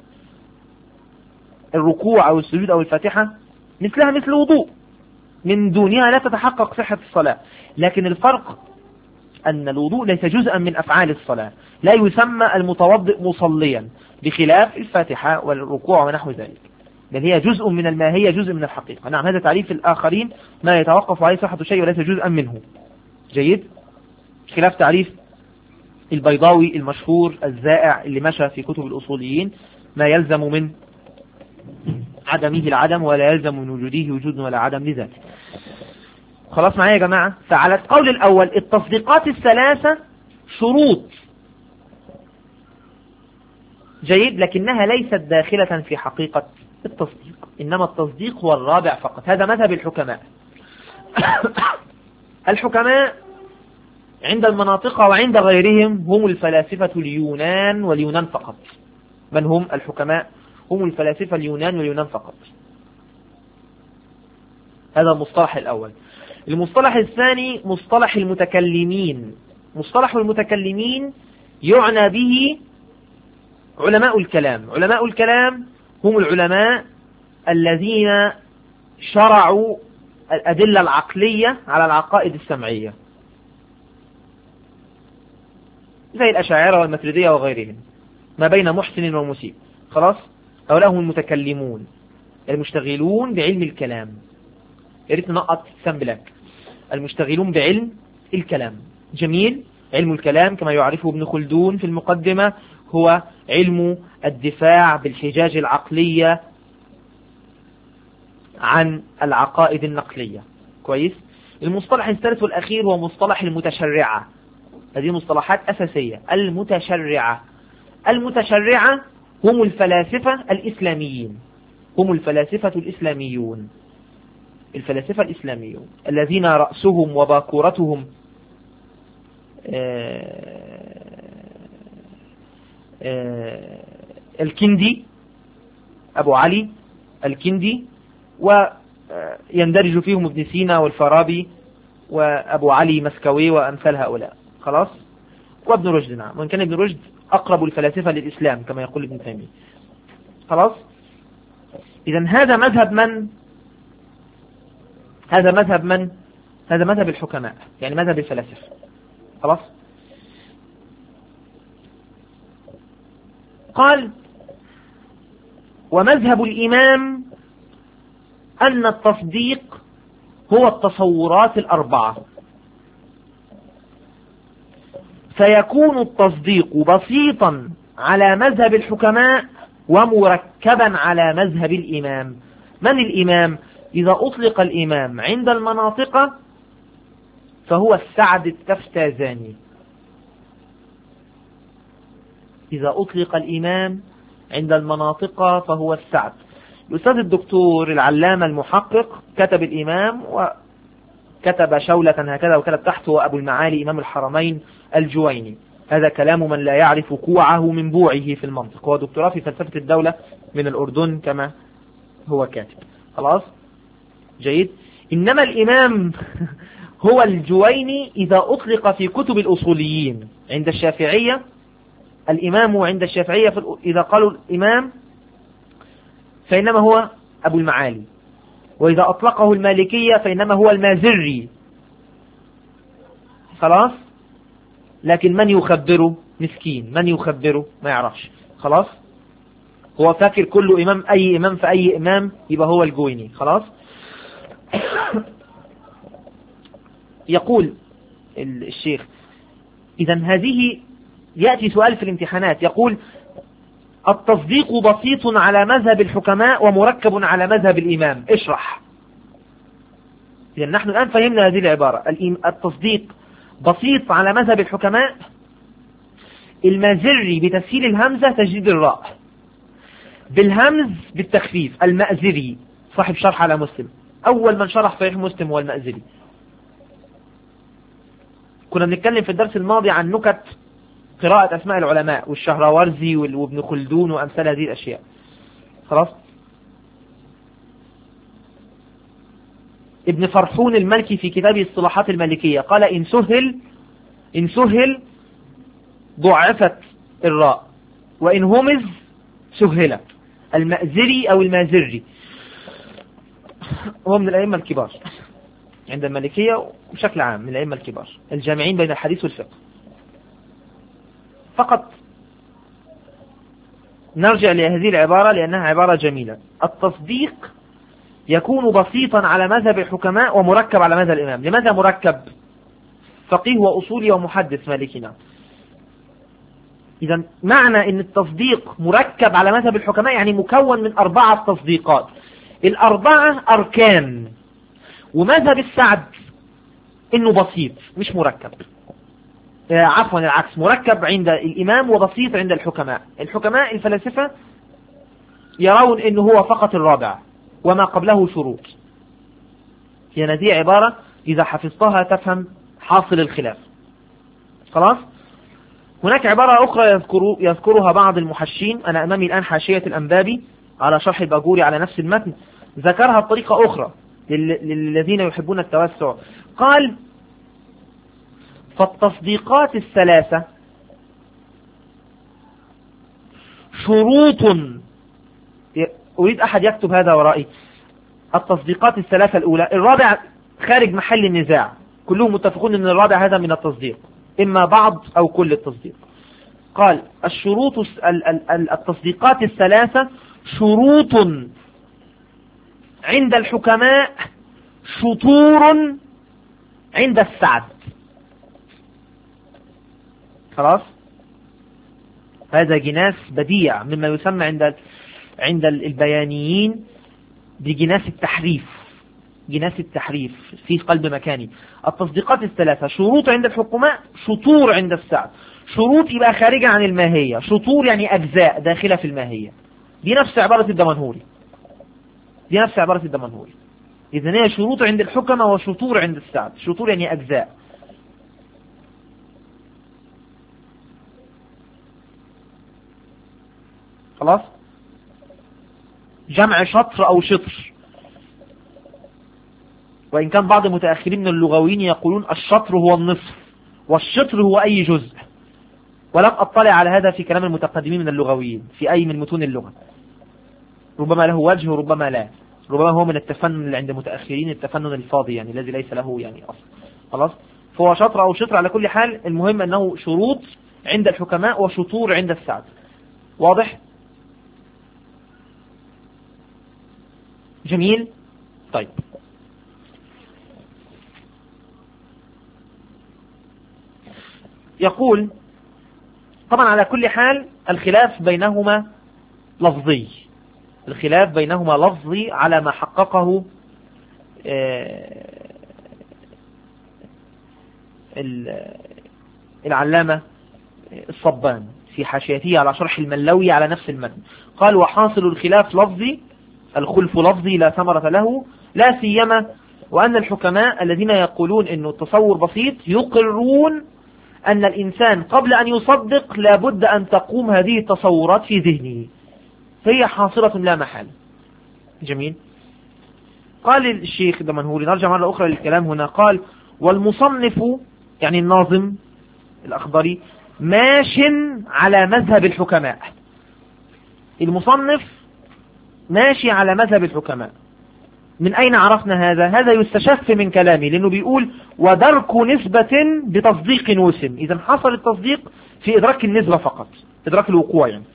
الركوع أو السجود أو الفاتحة مثلها مثل الوضوء، من دونها لا تتحقق صحة الصلاة. لكن الفرق أن الوضوء ليس جزءا من أفعال الصلاة، لا يسمى المتوضئ مصليا، بخلاف الفاتحة والركوع ونحو ذلك، بل هي جزء من الماهية، جزء من الحقيقة. نعم، هذا تعريف الآخرين، ما يتوقف عليه صحة شيء وليس جزءا منه. جيد. خلاف تعريف البيضاوي المشهور الزائع اللي مشى في كتب الأصوليين، ما يلزم من عدمه العدم ولا يلزم من وجوده وجود ولا عدم لذاته. خلاص معايا يا جماعة. فعلى القول الأول التصديقات الثلاثة شروط، جيد، لكنها ليست داخلة في حقيقة التصديق، إنما التصديق هو الرابع فقط. هذا مذهب الحكماء. الحكماء عند المناطق وعند غيرهم هم الفلاسفة اليونان واليونان فقط. من هم الحكماء؟ هم الفلاسفة اليونان واليونان فقط. هذا المصطلح الأول. المصطلح الثاني مصطلح المتكلمين. مصطلح المتكلمين يعنى به علماء الكلام. علماء الكلام هم العلماء الذين شرعوا الأدلة العقلية على العقائد السمعية، زي الأشاعرة والماتريدية وغيرهم، ما بين محسن ومسيء. خلاص. هؤلاء هم المتكلمون المشتغلون بعلم الكلام. يا ريت ننقط سام بلاك. المشتغلون بعلم الكلام. جميل. علم الكلام كما يعرفه ابن خلدون في المقدمة هو علم الدفاع بالحجاج العقلية عن العقائد النقلية. كويس. المصطلح الثالث والأخير هو مصطلح المتشرعة. هذه مصطلحات أساسية. المتشرعة المتشرعة هم الفلاسفة الإسلاميين، هم الفلاسفة الإسلاميون الفلاسفة الإسلاميون الذين رأسهم وباكورتهم الكندي، أبو علي الكندي، ويندرج فيهم ابن سينا والفارابي وأبو علي مسكوي وأمثال هؤلاء. خلاص. وابن رشد، نعم، وإن كان ابن رشد أقرب الفلاسفة للإسلام كما يقول ابن تيمية. خلاص. إذن هذا مذهب من؟ هذا مذهب من؟ هذا مذهب الحكماء، يعني مذهب الفلاسفة. خلاص. قال: ومذهب الإمام أن التصديق هو التصورات الأربعة، فيكون التصديق بسيطا على مذهب الحكماء ومركبا على مذهب الإمام. من الإمام؟ إذا أطلق الإمام عند المناطق فهو السعد التفتازاني. إذا أطلق الإمام عند المناطق فهو السعد. الأستاذ الدكتور العلامة المحقق كتب الإمام وكتب شولة هكذا وكتب تحته أبو المعالي إمام الحرمين الجويني. هذا كلام من لا يعرف كوعه من بوعه في المنطق. هو دكتوراه في فلسفة الدولة من الأردن كما هو كاتب. خلاص. جيد. إنما الإمام هو الجويني إذا أطلق في كتب الأصوليين. عند الشافعية الإمام عند الشافعية إذا قالوا الإمام فإنما هو أبو المعالي، وإذا أطلقه المالكية فإنما هو المازري. خلاص. لكن من يخبره؟ مسكين، من يخبره؟ ما يعرفش. خلاص. هو فاكر كل إمام أي إمام فأي إمام يبقى هو الجويني. خلاص. يقول الشيخ: إذن هذه يأتي سؤال في الامتحانات يقول: التصديق بسيط على مذهب الحكماء ومركب على مذهب الإمام، اشرح. إذن نحن الآن فهمنا هذه العبارة. التصديق بسيط على مذهب الحكماء، المازري بتسهيل الهمزة تجديد الراء، بالهمز بالتخفيف. المأزري صاحب شرح على مسلم، أول من شرح صحيح مسلم هو المأزري. كنا بنتكلم في الدرس الماضي عن نكت قراءة أسماء العلماء والشهراورزي وابن خلدون وأمثال هذه الأشياء. خلاص. ابن فرحون المالكي في كتابه اصطلاحات المالكية قال: إن سهل إن سهل ضعفت الراء، وإن همز سهلت. المأزري أو المازري هو من الأئمة الكبار عند المالكية بشكل عام، من الأئمة الكبار الجامعين بين الحديث والفقه. فقط نرجع لهذه العبارة لأنها عبارة جميلة. التصديق يكون بسيطا على مذهب الحكماء ومركب على مذهب الإمام. لماذا مركب؟ فقيه وأصولي ومحدث مالكنا. إذا معنى أن التصديق مركب على مذهب الحكماء يعني مكون من أربعة تصديقات. الأربعة أركان. ومذهب السعد إنه بسيط مش مركب، عفوا العكس، مركب عند الإمام وبسيط عند الحكماء. الحكماء الفلاسفة يرون إنه هو فقط الرابع وما قبله شروط. يعني دي عبارة إذا حفظتها تفهم حاصل الخلاف. خلاص. هناك عبارة أخرى يذكر يذكرها بعض المحشين. أنا أمامي الآن حاشية الأنبابي على شرح الباجوري على نفس المتن، ذكرها بطريقة أخرى للذين يحبون التوسع. قال: فالتصديقات الثلاثة شروط. أريد أحد يكتب هذا ورائي. التصديقات الثلاثة الأولى، الرابع خارج محل النزاع، كلهم متفقون أن الرابع هذا من التصديق، إما بعض أو كل التصديق. قال: الشروط التصديقات الثلاثة شروط عند الحكماء، شطور عند السعد. خلاص. هذا جناس بديع مما يسمى عند عند البيانيين بجناس التحريف. جناس التحريف في قلب مكاني. التصديقات الثلاثة: شروط عند الحكماء، شطور عند السعد. شروط يبقى خارجة عن الماهية، شطور يعني أجزاء داخلة في الماهية. دي نفس عبارة الدمنهوري، دي نفس عبارة الدمنهوري. إذن هي شروط عند الحكماء وشطور عند السعد. شطور يعني أجزاء. خلاص، جمع شطر أو شطر، وإن كان بعض المتأخرين من اللغويين يقولون الشطر هو النصف والشطر هو أي جزء، ولم أطلع على هذا في كلام المتقدمين من اللغويين في أي من متون اللغة. ربما له وجه وربما لا، ربما هو من التفنن اللي عند المتأخرين، التفنن الفاضي يعني الذي ليس له يعني أصل. خلاص، فهو شطر أو شطر على كل حال. المهم أنه شروط عند الحكماء وشطور عند السعد. واضح؟ جميل. طيب، يقول طبعا على كل حال الخلاف بينهما لفظي، الخلاف بينهما لفظي على ما حققه العلامة الصبان في حاشيته على شرح الملوي على نفس المتن. قال: وحاصل الخلاف لفظي، الخلف لفظي لا ثمرة له، لا سيما وأن الحكماء الذين يقولون أنه التصور بسيط يقرون أن الإنسان قبل أن يصدق لابد أن تقوم هذه التصورات في ذهنه، فهي حاصلة لا محال. جميل. قال الشيخ الدمنهوري، نرجع مرة أخرى للكلام هنا، قال: والمصنف يعني الناظم الأخضري ماش على مذهب الحكماء. المصنف ماشي على مذهب الحكماء. من أين عرفنا هذا؟ هذا يستشف من كلامي، لأنه بيقول: ودرك نسبة بتصديق وسم. إذا حصل التصديق في إدراك النسبة فقط، إدراك الوقوع يعني.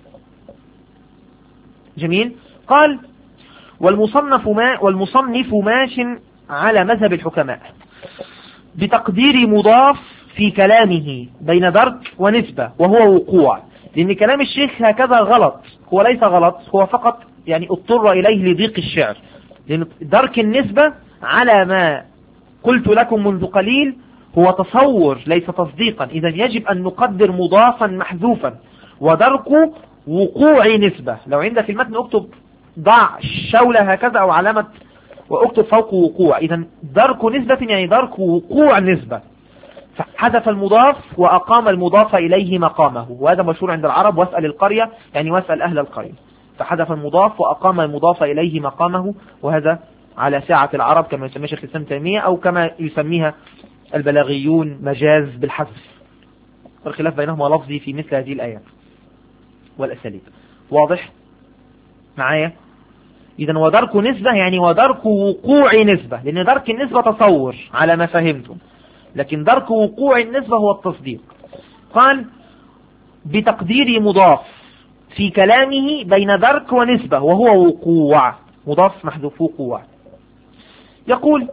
جميل. قال: والمصنف ما والمصنف ماش على مذهب الحكماء بتقدير مضاف في كلامه بين درك ونسبة وهو وقوع. لأن كلام الشيخ هكذا غلط، هو ليس غلط، هو فقط يعني اضطر إليه لضيق الشعر. لأن درك النسبة على ما قلت لكم منذ قليل هو تصور ليس تصديقا، إذا يجب أن نقدر مضافا محذوفا. ودرك وقوع نسبة، لو عندك المتن اكتب ضع الشولة هكذا أو علامة واكتب فوق وقوع. إذا درك نسبة يعني درك وقوع نسبة، فحذف المضاف وأقام المضاف إليه مقامه، وهذا مشهور عند العرب، واسأل القرية يعني واسأل أهل القرية. فحذف المضاف وأقام المضاف إليه مقامه، وهذا على ساعة العرب كما يسميها شيخ الإسلام تيمية، أو كما يسميها البلاغيون مجاز بالحذف. والخلاف بينهما لفظي في مثل هذه الآيات والأساليب. واضح معايا؟ إذا ودرك نسبة يعني ودرك وقوع نسبة، لأن درك النسبة تصور على ما فهمتم، لكن درك وقوع النسبة هو التصديق. قال: بتقدير مضاف في كلامه بين درك ونسبة وهو وقوع، مضاف محذوف وقوع. يقول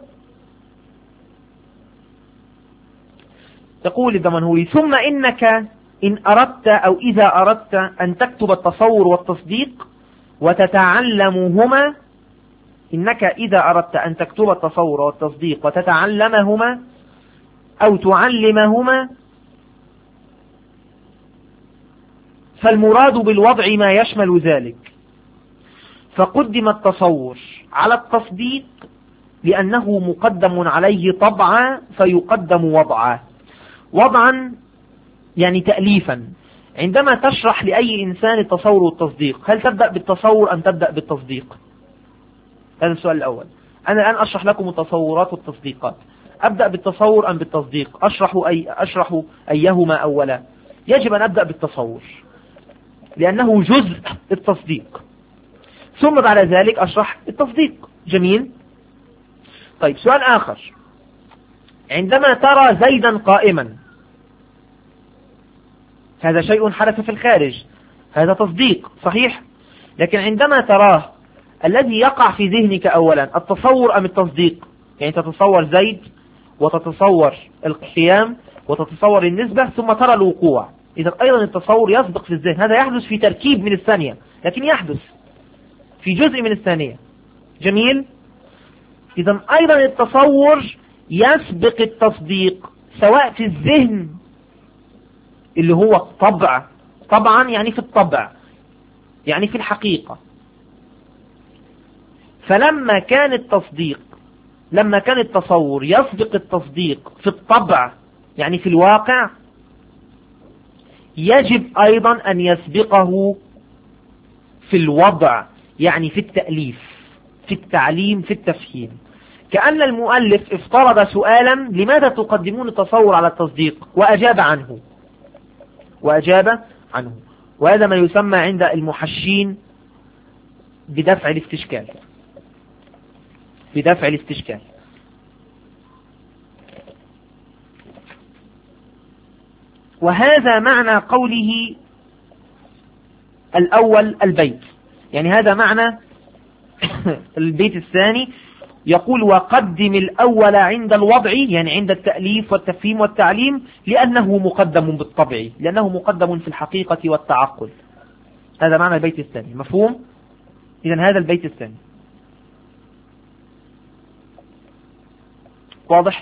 يقول الدمنهوري: ثم إنك إن أردت أو إذا أردت أن تكتب التصور والتصديق وتتعلمهما، إنك إذا أردت أن تكتب التصور والتصديق وتتعلمهما أو تعلمهما، فالمراد بالوضع ما يشمل ذلك، فقدم التصور على التصديق لأنه مقدم عليه طبعا فيقدم وضعا. وضعا يعني تأليفا. عندما تشرح لأي إنسان التصور والتصديق، هل تبدأ بالتصور أم تبدأ بالتصديق؟ هذا السؤال الأول. أنا الآن أشرح لكم التصورات والتصديقات، أبدأ بالتصور أم بالتصديق؟ أشرح, أي أشرح أيهما أولا؟ يجب أن أبدأ بالتصور لأنه جزء التصديق، ثم بعد ذلك أشرح التصديق. جميل. طيب، سؤال آخر: عندما ترى زيدا قائما، هذا شيء حدث في الخارج، هذا تصديق صحيح، لكن عندما تراه الذي يقع في ذهنك أولا التصور أم التصديق؟ يعني تتصور زيد وتتصور القيام وتتصور النسبة ثم ترى الوقوع، إذا أيضا التصور يسبق في الذهن. هذا يحدث في تركيب من الثانية، لكن يحدث في جزء من الثانية. جميل. إذا أيضا التصور يسبق التصديق، سواء في الذهن اللي هو الطبع، طبعا يعني في الطبع يعني في الحقيقة. فلما كان التصديق لما كان التصور يسبق التصديق في الطبع يعني في الواقع، يجب أيضا أن يسبقه في الوضع يعني في التأليف، في التعليم، في التفهيم. كأن المؤلف افترض سؤالا: لماذا تقدمون التصور على التصديق؟ وأجاب عنه وأجاب عنه وهذا ما يسمى عند المحشين بدفع الاستشكال بدفع الاستشكال وهذا معنى قوله الأول البيت، يعني هذا معنى البيت الثاني. يقول: وقدم الأول عند الوضع، يعني عند التأليف والتفهيم والتعليم، لأنه مقدم بالطبع، لأنه مقدم في الحقيقة والتعقل. هذا معنى البيت الثاني، مفهوم؟ إذن هذا البيت الثاني واضح؟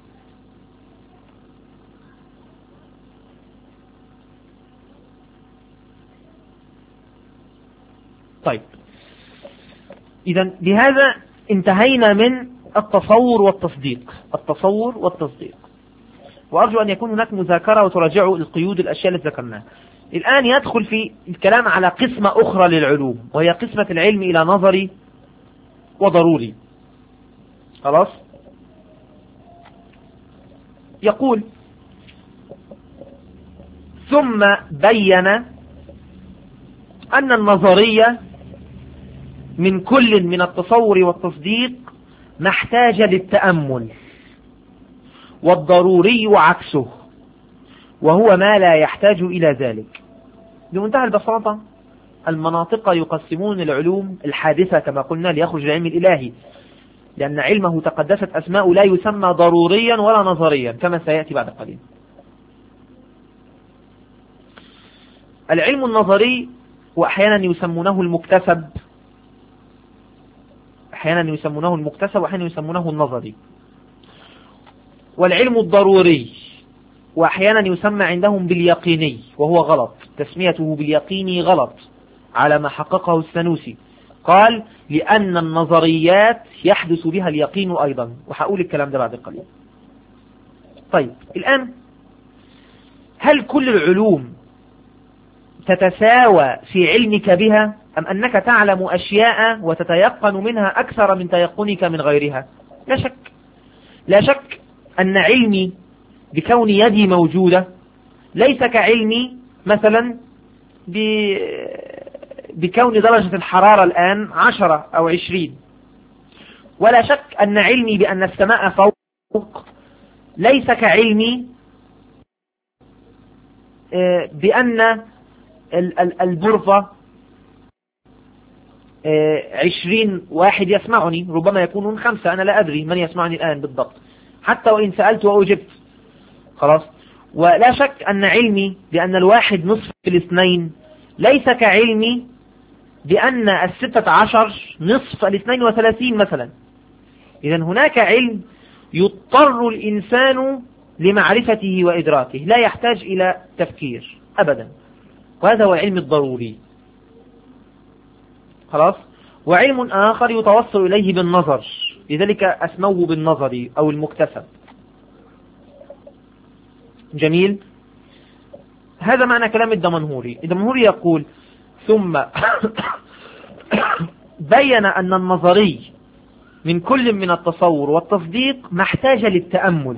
طيب، إذن بهذا انتهينا من التصور والتصديق التصور والتصديق وأرجو أن يكون هناك مذاكرة وتراجعوا القيود الأشياء التي ذكرناها. الآن يدخل في الكلام على قسمة أخرى للعلوم، وهي قسمة العلم إلى نظري وضروري. خلاص؟ يقول: ثم بين أن النظرية من كل من التصور والتصديق محتاج للتأمل، والضروري عكسه، وهو ما لا يحتاج إلى ذلك. بمنتهى البساطة، المناطق يقسمون العلوم الحادثة كما قلنا ليخرج العلم الإلهي، لأن علمه تقدست أسماء لا يسمى ضروريا ولا نظريا كما سيأتي بعد قليل. العلم النظري وأحيانا يسمونه المكتسب أحيانا يسمونه المكتسب وأحيانا يسمونه النظري. والعلم الضروري وأحيانا يسمى عندهم باليقيني، وهو غلط، تسميته باليقيني غلط على ما حققه السنوسي. قال: لأن النظريات يحدث بها اليقين أيضا، وحقول الكلام ده بعد قليل. طيب، الآن هل كل العلوم تتساوى في علمك بها، أم أنك تعلم أشياء وتتيقن منها أكثر من تيقنك من غيرها؟ لا شك لا شك أن علمي بكون يدي موجودة ليس كعلمي مثلا بكون درجة الحرارة الآن عشرة أو عشرين، ولا شك أن علمي بأن السماء فوق ليس كعلمي بأن البرفة عشرين واحد يسمعني، ربما يكونون خمسة، أنا لا أدري من يسمعني الآن بالضبط حتى وإن سألت وأجبت. خلاص. ولا شك أن علمي بأن الواحد نصف الاثنين ليس كعلمي بأن الستة عشر نصف الاثنين وثلاثين مثلا. إذن هناك علم يضطر الإنسان لمعرفته وإدراكه، لا يحتاج إلى تفكير أبدا، وهذا هو العلم الضروري. خلاص. وعلم آخر يتوصل إليه بالنظر، لذلك أسموه بالنظري أو المكتسب. جميل. هذا معنى كلام الدمنهوري. الدمنهوري يقول: ثم بين أن النظري من كل من التصور والتصديق محتاج للتأمل.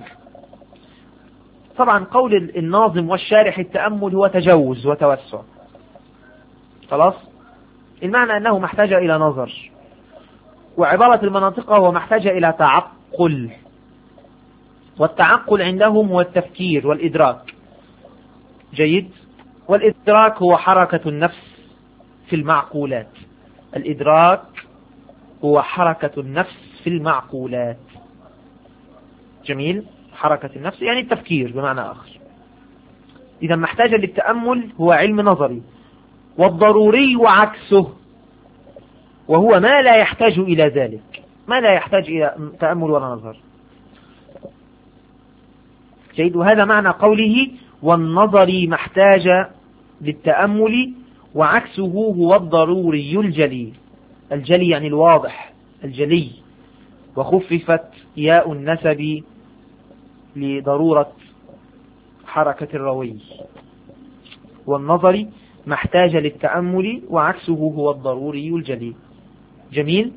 طبعا قول الناظم والشارح التأمل هو تجوز وتوسع. خلاص. المعنى أنه محتاج إلى نظر، وعبارة المناطق هو محتاج إلى تعقل، والتعقل عندهم هو التفكير والإدراك. جيد. والإدراك هو حركة النفس في المعقولات. الإدراك هو حركة النفس في المعقولات. جميل. حركة النفس يعني التفكير بمعنى آخر. إذا محتاج للتأمل هو علم نظري، والضروري عكسه، وهو ما لا يحتاج إلى ذلك. ما لا يحتاج إلى تأمل ولا نظر. جيد. وهذا معنى قوله والنظر ما احتاج للتأمل وعكسه هو الضروري الجلي. الجلي يعني الواضح الجلي، وخففت ياء النسب لضرورة حركة الروي. والنظر ما احتاج للتأمل وعكسه هو الضروري الجلي. جميل.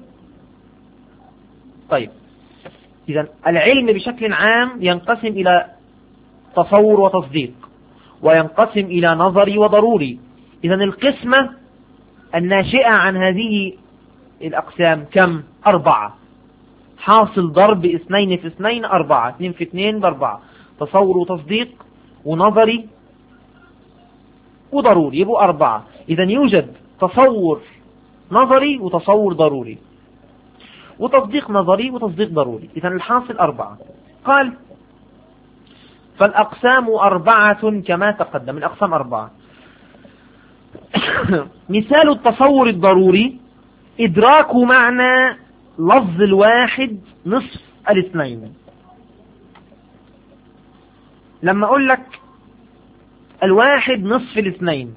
طيب، إذن العلم بشكل عام ينقسم إلى تصور وتصديق، وينقسم إلى نظري وضروري. إذن القسمة الناشئة عن هذه الأقسام كم؟ أربعة. حاصل ضرب اثنين في اثنين أربعة، اثنين في اثنين بأربعة. تصور وتصديق ونظري وضروري، يبقوا أربعة. إذن يوجد تصور نظري وتصور ضروري وتصديق نظري وتصديق ضروري. إذن الحاصل أربعة. قال فالأقسام أربعة كما تقدم. الأقسام أربعة. مثال التصور الضروري إدراك معنى لفظ الواحد نصف الاثنين. لما أقول لك الواحد نصف الاثنين،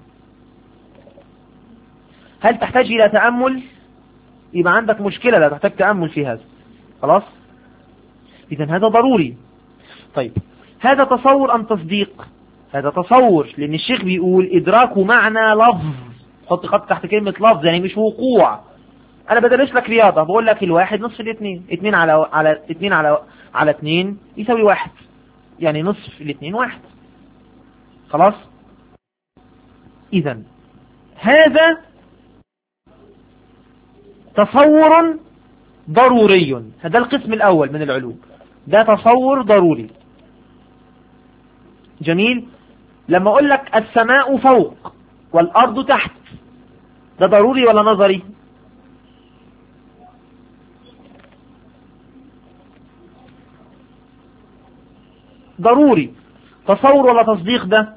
هل تحتاج إلى تأمل؟ يبقى عندك مشكلة، لا تحتاج تأمل في هذا. خلاص، إذن هذا ضروري. طيب، هذا تصور أم تصديق؟ هذا تصور، لأن الشيخ بيقول إدراك معنى لفظ. حط خط تحت كلمة لفظ، يعني مش وقوع. أنا بدرس لك رياضة، بقول لك الواحد نصف الاثنين، اثنين على على اثنين على على اثنين يساوي واحد، يعني نصف الاثنين واحد. خلاص. إذن هذا تصور ضروري. هذا القسم الأول من العلوم، ده تصور ضروري. جميل. لما أقول لك السماء فوق والأرض تحت، ده ضروري ولا نظري؟ ضروري. تصور ولا تصديق ده؟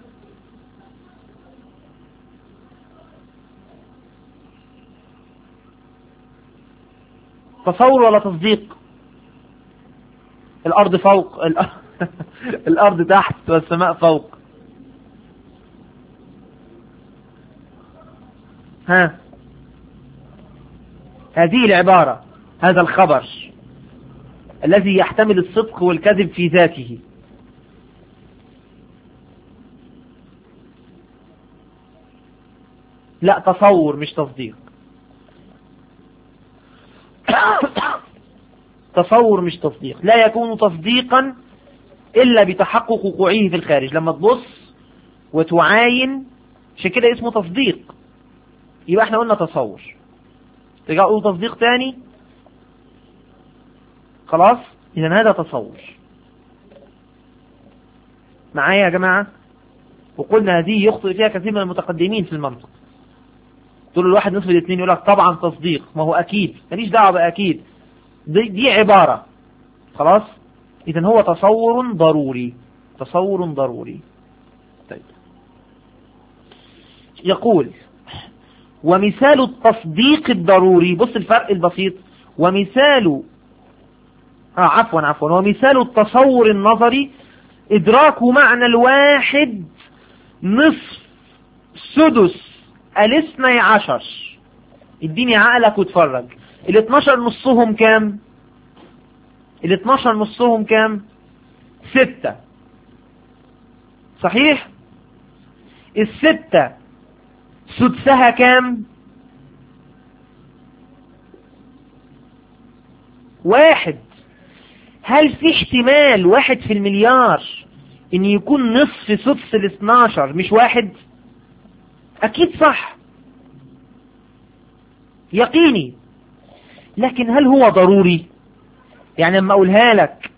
تصور ولا تصديق؟ الأرض فوق الأرض تحت والسماء فوق. ها، هذه العبارة، هذا الخبر الذي يحتمل الصدق والكذب في ذاته، لا تصور مش تصديق. تصور مش تصديق. لا يكون تصديقا إلا بتحقق وقوعه في الخارج. لما تبص وتعاين، عشان كده اسمه تصديق. يبقى احنا قلنا تصور، ترجع تقول تصديق تاني. خلاص. إذن هذا تصور. معايا يا جماعة؟ وقلنا هذه يخطئ فيها كثير من المتقدمين في المنطق. تقول الواحد نصف الاثنين، يقول لك طبعا تصديق. ما هو أكيد، ماليش دعوة بأكيد، دي, دي عبارة. خلاص. إذن هو تصور ضروري. تصور ضروري. طيب. يقول ومثال التصديق الضروري، بص الفرق البسيط. ومثال آه عفوا عفوا ومثال التصور النظري إدراك معنى الواحد نصف سدس الاثني عشر. اديني عقلك واتفرج. الاثناشر نصهم كام؟ الاثناشر نصهم كام؟ ستة. صحيح؟ الستة سدسها كام؟ واحد. هل في احتمال واحد في المليار ان يكون نصف سدس الاثناشر مش واحد؟ اكيد صح، يقيني. لكن هل هو ضروري؟ يعني لما اقولها لك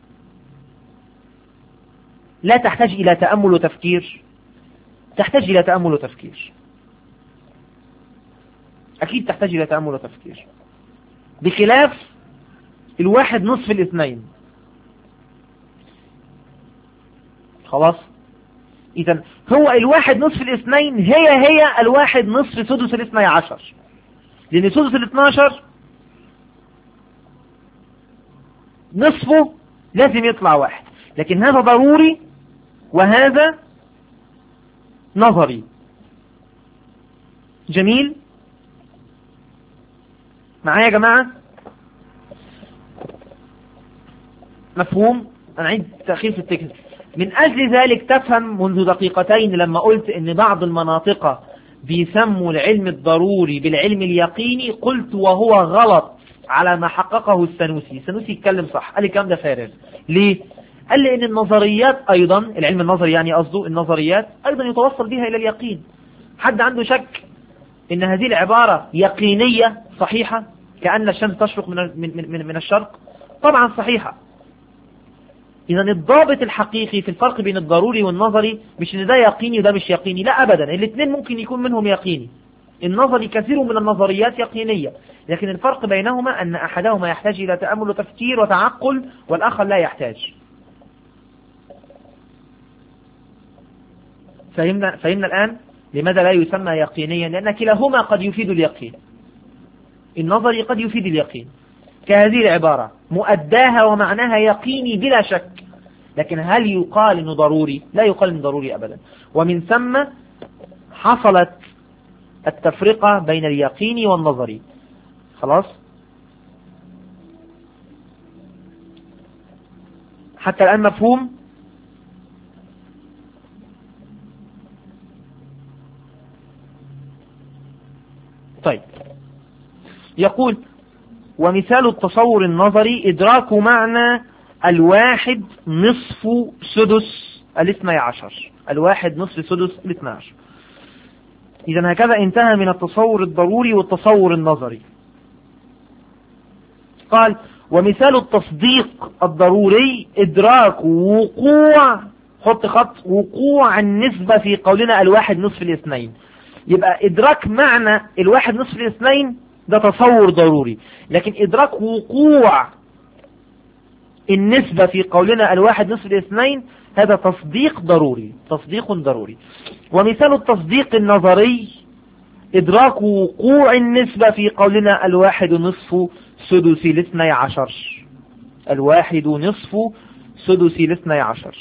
لا تحتاج الى تأمل وتفكير؟ تحتاج الى تأمل وتفكير، اكيد تحتاج الى تأمل وتفكير، بخلاف الواحد نصف الاثنين. خلاص. اذا هو الواحد نصف الاثنين هي هي الواحد نصف سدس الاثني عشر، لان سدس الاثناشر نصفه لازم يطلع واحد، لكن هذا ضروري وهذا نظري. جميل معايا يا جماعة؟ مفهوم؟ أنا عيد تأخير في التكست. من أجل ذلك تفهم منذ دقيقتين لما قلت إن بعض المناطق بيسموا العلم الضروري بالعلم اليقيني، قلت وهو غلط على ما حققه السنوسي. السنوسي يتكلم صح، قال لي الكلام ده فارغ. ليه؟ قال لي إن النظريات أيضا، العلم النظري يعني قصده النظريات أيضا يتوصل بها إلى اليقين. حد عنده شك إن هذه العبارة يقينية صحيحة كأن الشمس تشرق من من من, من الشرق؟ طبعا صحيحة. إذا الضابط الحقيقي في الفرق بين الضروري والنظري مش إن ده يقيني وده مش يقيني، لا أبدا، الاثنين ممكن يكون منهم يقيني. النظري كثير من النظريات يقينية، لكن الفرق بينهما أن أحدهما يحتاج إلى تأمل وتفكير وتعقل والآخر لا يحتاج. فهمنا فهمنا الآن لماذا لا يسمى يقينيا؟ لأن كلاهما قد يفيد اليقين. النظري قد يفيد اليقين كهذه العبارة، مؤداها ومعناها يقيني بلا شك، لكن هل يقال إنه ضروري؟ لا يقال إنه ضروري أبدا. ومن ثم حصلت التفرقة بين اليقيني والنظري. خلاص؟ حتى الآن مفهوم؟ طيب، يقول ومثال التصور النظري إدراك معنى الواحد نصف سدس الاثني عشر. الواحد نصف سدس الاثني عشر. إذا هكذا انتهى من التصور الضروري والتصور النظري. قال ومثال التصديق الضروري إدراك وقوع، حط خط، وقوع النسبة في قولنا الواحد نصف الاثنين. يبقى إدراك معنى الواحد نصف الاثنين ده تصور ضروري، لكن إدراك وقوع النسبة في قولنا الواحد نصف الاثنين هذا تصديق ضروري، تصديق ضروري. ومثال التصديق النظري إدراك وقوع النسبة في قولنا الواحد نصف سدس الاثني عشر. الواحد نصف سدس الاثني عشر.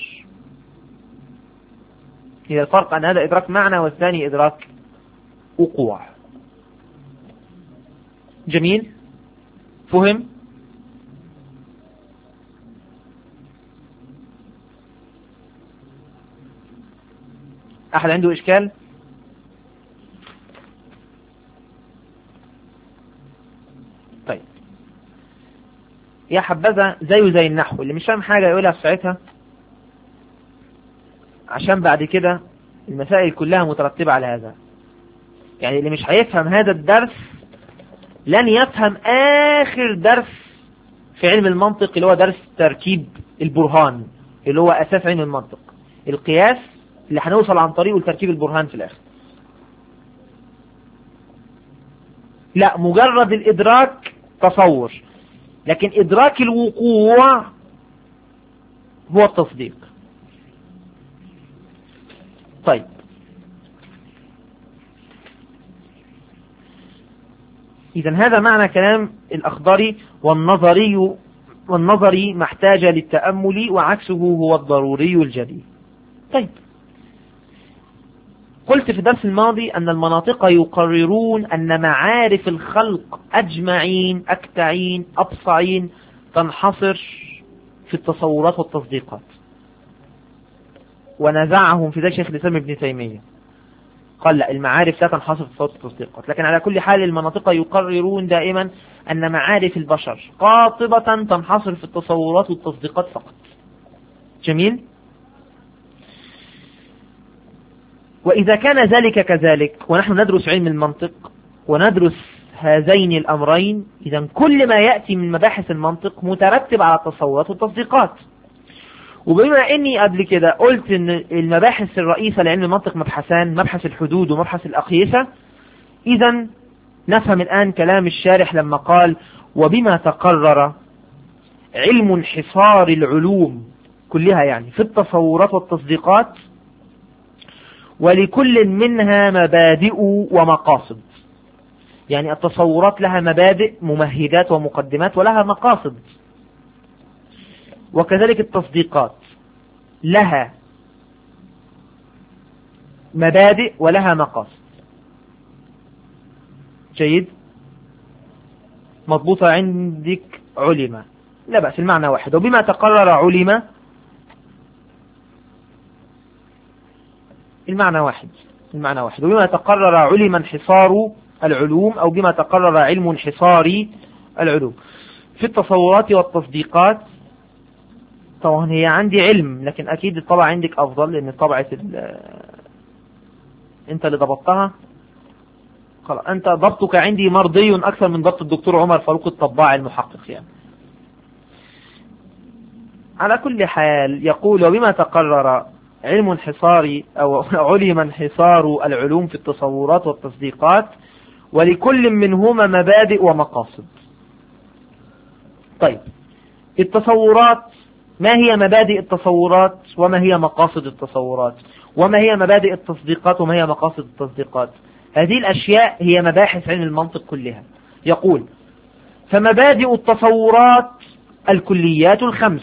إذا الفرق أن هذا إدراك معنى والثاني إدراك وقوع. جميل؟ فهم؟ أحد عنده إشكال؟ طيب، يا حبذا زيه زي النحو، اللي مش فاهم حاجة يقولها في ساعتها، عشان بعد كده المسائل كلها مترتبة على هذا. يعني اللي مش هيفهم هذا الدرس لن يفهم آخر درس في علم المنطق، اللي هو درس تركيب البرهان، اللي هو أساس علم المنطق، القياس اللي هنوصل عن طريقه لتركيب البرهان في الآخر. لا، مجرد الإدراك تصور، لكن إدراك الوقوع هو التصديق. طيب، إذن هذا معنى كلام الأخضري. والنظري والنظري محتاج للتأمل وعكسه هو الضروري الجدي. طيب، قلت في الدرس الماضي أن المناطق يقررون أن معارف الخلق أجمعين أكتعين أبصعين تنحصر في التصورات والتصديقات، ونزعهم في ذلك شيخ الإسلام ابن تيمية. قال لا، المعارف لا تنحصر في التصورات والتصديقات، لكن على كل حال المناطق يقررون دائما أن معارف البشر قاطبة تنحصر في التصورات والتصديقات فقط. جميل؟ وإذا كان ذلك كذلك ونحن ندرس علم المنطق وندرس هذين الأمرين، إذا كل ما يأتي من مباحث المنطق مترتب على التصورات والتصديقات. وبما أني قبل كده قلت أن المباحث الرئيسة لعلم المنطق مبحثان، مبحث الحدود ومبحث الأقيسة، إذا نفهم الآن كلام الشارح لما قال وبما تقرر علم انحصار العلوم كلها يعني في التصورات والتصديقات، ولكل منها مبادئ ومقاصد. يعني التصورات لها مبادئ ممهدات ومقدمات ولها مقاصد. وكذلك التصديقات لها مبادئ ولها مقاصد. جيد، مضبوطة عندك علم، لا بأس، المعنى واحد. وبما تقرر علم، المعنى واحد، المعنى واحد. وبما تقرر علم انحصار العلوم، أو بما تقرر علم انحصار العلوم. في التصورات والتصديقات طبعا هي عندي علم، لكن أكيد الطبع عندك أفضل، لأن طبعة أنت اللي ضبطتها. خلاص، أنت ضبطك عندي مرضي أكثر من ضبط الدكتور عمر فاروق الطباع المحقق يعني. على كل حال يقول: وبما تقرر علم انحصار أو علم انحصار العلوم في التصورات والتصديقات، ولكل منهما مبادئ ومقاصد. طيب، التصورات، ما هي مبادئ التصورات وما هي مقاصد التصورات، وما هي مبادئ التصديقات وما هي مقاصد التصديقات؟ هذه الأشياء هي مباحث علم المنطق كلها. يقول: فمبادئ التصورات الكليات الخمس،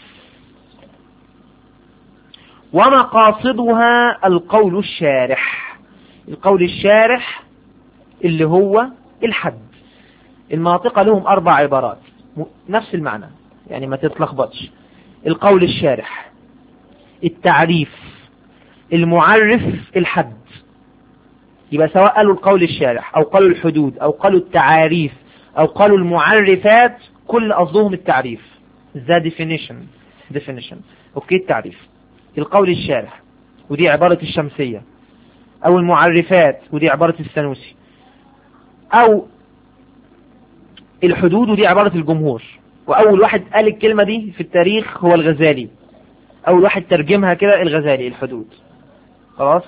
ومقاصدها القول الشارح. القول الشارح اللي هو الحد. المناطق لهم أربع عبارات نفس المعنى يعني ما تتلخبطش. القول الشارح، التعريف، المعرف، الحد. يبقى سواء قالوا القول الشارح أو قالوا الحدود أو قالوا التعاريف أو قالوا المعرفات، كل قصدهم التعريف. the definition definition اوكي، التعريف. القول الشارح ودي عبارة الشمسية، أو المعرفات ودي عبارة السنوسي، أو الحدود ودي عبارة الجمهور. وأول واحد قال الكلمة دي في التاريخ هو الغزالي، أول واحد ترجمها كده الغزالي، الحدود. خلاص،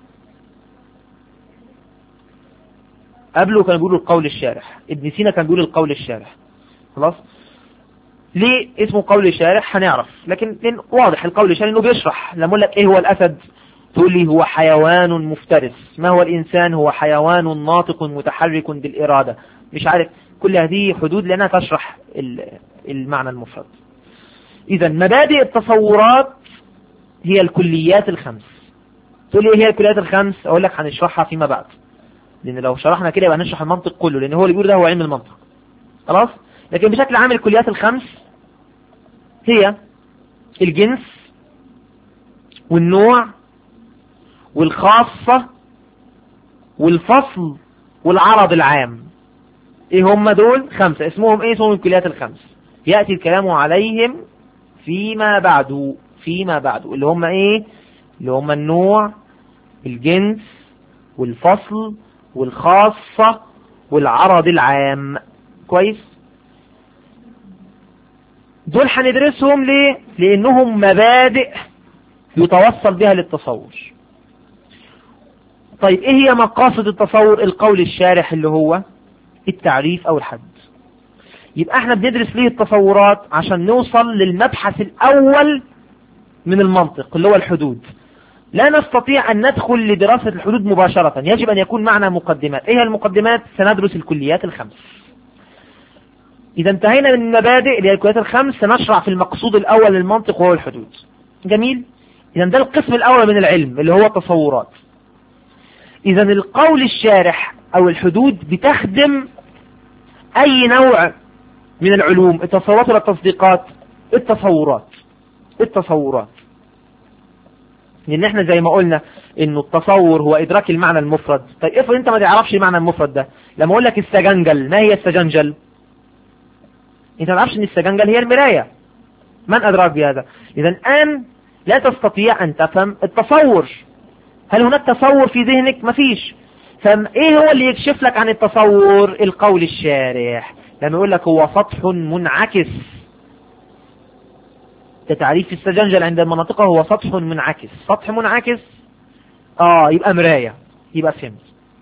قبله كان بيقولوا القول الشارح، ابن سينا كان بيقول القول الشارح. خلاص، ليه اسمه قول الشارح هنعرف، لكن واضح القول الشارح انه بيشرح. لما اقول لك ايه هو الاسد تقول لي هو حيوان مفترس. ما هو الانسان؟ هو حيوان ناطق متحرك بالارادة. مش عارف، كل هذه حدود لانها تشرح المعنى المفرد. اذا مبادئ التصورات هي الكليات الخمس. تقول لي ايه هي الكليات الخمس؟ اقول لك هنشرحها فيما بعد، لان لو شرحنا كده يبقى نشرح المنطق كله، لان هو اللي بيقول ده هو علم المنطق. خلاص، لكن بشكل عام الكليات الخمس هي الجنس والنوع والخاصة والفصل والعرض العام. ايه هم دول؟ خمسة. اسمهم ايه؟ اسمهم الكليات الخمس، يأتي الكلام عليهم فيما بعد. فيما بعد اللي هم ايه؟ اللي هم النوع، الجنس، والفصل، والخاصة، والعرض العام. كويس، دول هندرسهم ليه؟ لانهم مبادئ يتوصل بها للتصور. طيب ايه هي مقاصد التصور؟ القول الشارح اللي هو التعريف او الحد. يبقى احنا بندرس ليه التصورات؟ عشان نوصل للمبحث الاول من المنطق اللي هو الحدود. لا نستطيع ان ندخل لدراسة الحدود مباشرة، يجب ان يكون معنا مقدمات. ايه المقدمات؟ سندرس الكليات الخمس. اذا انتهينا من المبادئ اللي هي الكليات الخمس، سنشرع في المقصود الاول للمنطق وهو الحدود. جميل، اذا ده القسم الاول من العلم اللي هو التصورات. اذا القول الشارح او الحدود بتخدم اي نوع من العلوم، التصورات ولا التصديقات؟ التصورات. التصورات لان احنا زي ما قلنا انه التصور هو ادراك المعنى المفرد. طيب افرض انت ما تعرفش المعنى المفرد ده، لما اقول لك السجنجل، ما هي السجنجل؟ انت ما تعرفش ان السجنجل هي المراية. من ادراك بهذا؟ اذا الان لا تستطيع ان تفهم التصور. هل هناك تصور في ذهنك؟ مفيش. فايه هو اللي يكشف لك عن التصور؟ القول الشارح. لما يقول لك هو سطح منعكس، تعريف السجنجل عند المناطق هو سطح منعكس. سطح منعكس اه يبقى مراية، يبقى فهمت.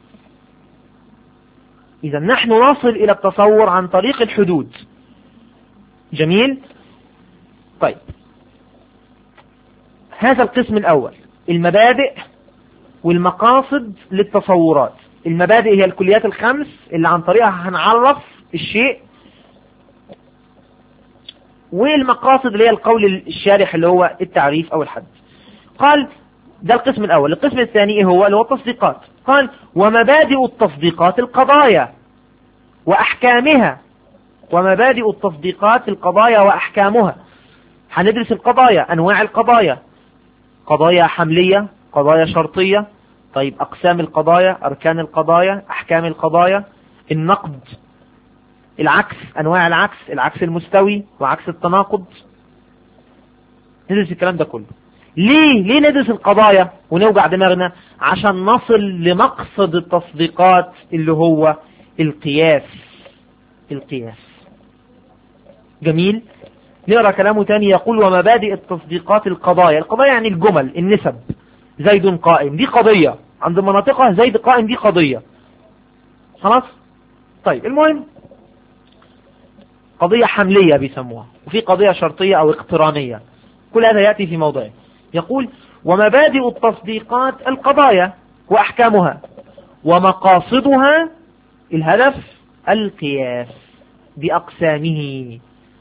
اذا نحن نصل الى التصور عن طريق الحدود. جميل. طيب هذا القسم الاول، المبادئ والمقاصد للتصورات. المبادئ هي الكليات الخمس اللي عن طريقها هنعرف الشيء. والمقاصد اللي هي القول الشارح اللي هو التعريف أو الحد. قال ده القسم الأول. القسم الثاني إيه هو؟ اللي هو التصديقات. قال ومبادئ التصديقات القضايا وأحكامها. ومبادئ التصديقات القضايا وأحكامها. هندرس القضايا، أنواع القضايا، قضايا حملية، قضايا شرطية، طيب أقسام القضايا، أركان القضايا، أحكام القضايا، النقد، العكس، أنواع العكس، العكس المستوي وعكس التناقض. ندرس الكلام ده كله. ليه؟ ليه ندرس القضايا ونوجع دماغنا؟ عشان نصل لمقصد التصديقات اللي هو القياس. القياس. جميل. نقرأ كلامه تاني. يقول ومبادئ التصديقات القضايا. القضايا يعني الجمل، النسب. زيد قائم دي قضية عند مناطقها، زيد قائم دي قضية. خلاص. طيب المهم قضية حملية بيسموها، وفي قضية شرطية أو اقترانية. كل هذا يأتي في موضعه. يقول ومبادئ التصديقات القضايا وأحكامها ومقاصدها الهدف القياس بأقسامه.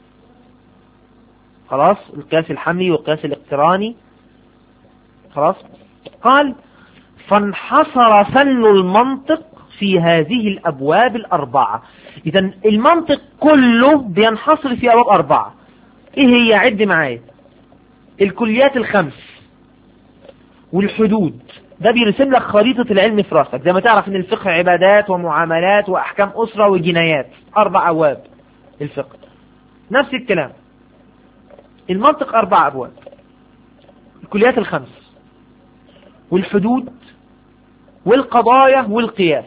خلاص. القياس الحملي والقياس الاقتراني. خلاص. قال فانحصر فن المنطق في هذه الأبواب الأربعة. إذا المنطق كله بينحصر في أبواب أربعة. إيه هي؟ عد معايا. الكليات الخمس والحدود. ده بيرسم لك خريطة العلم في راسك، زي ما تعرف ان الفقه عبادات ومعاملات وأحكام أسرة وجنايات، أربع أبواب الفقه. نفس الكلام المنطق أربع أبواب. الكليات الخمس والحدود والقضايا والقياس.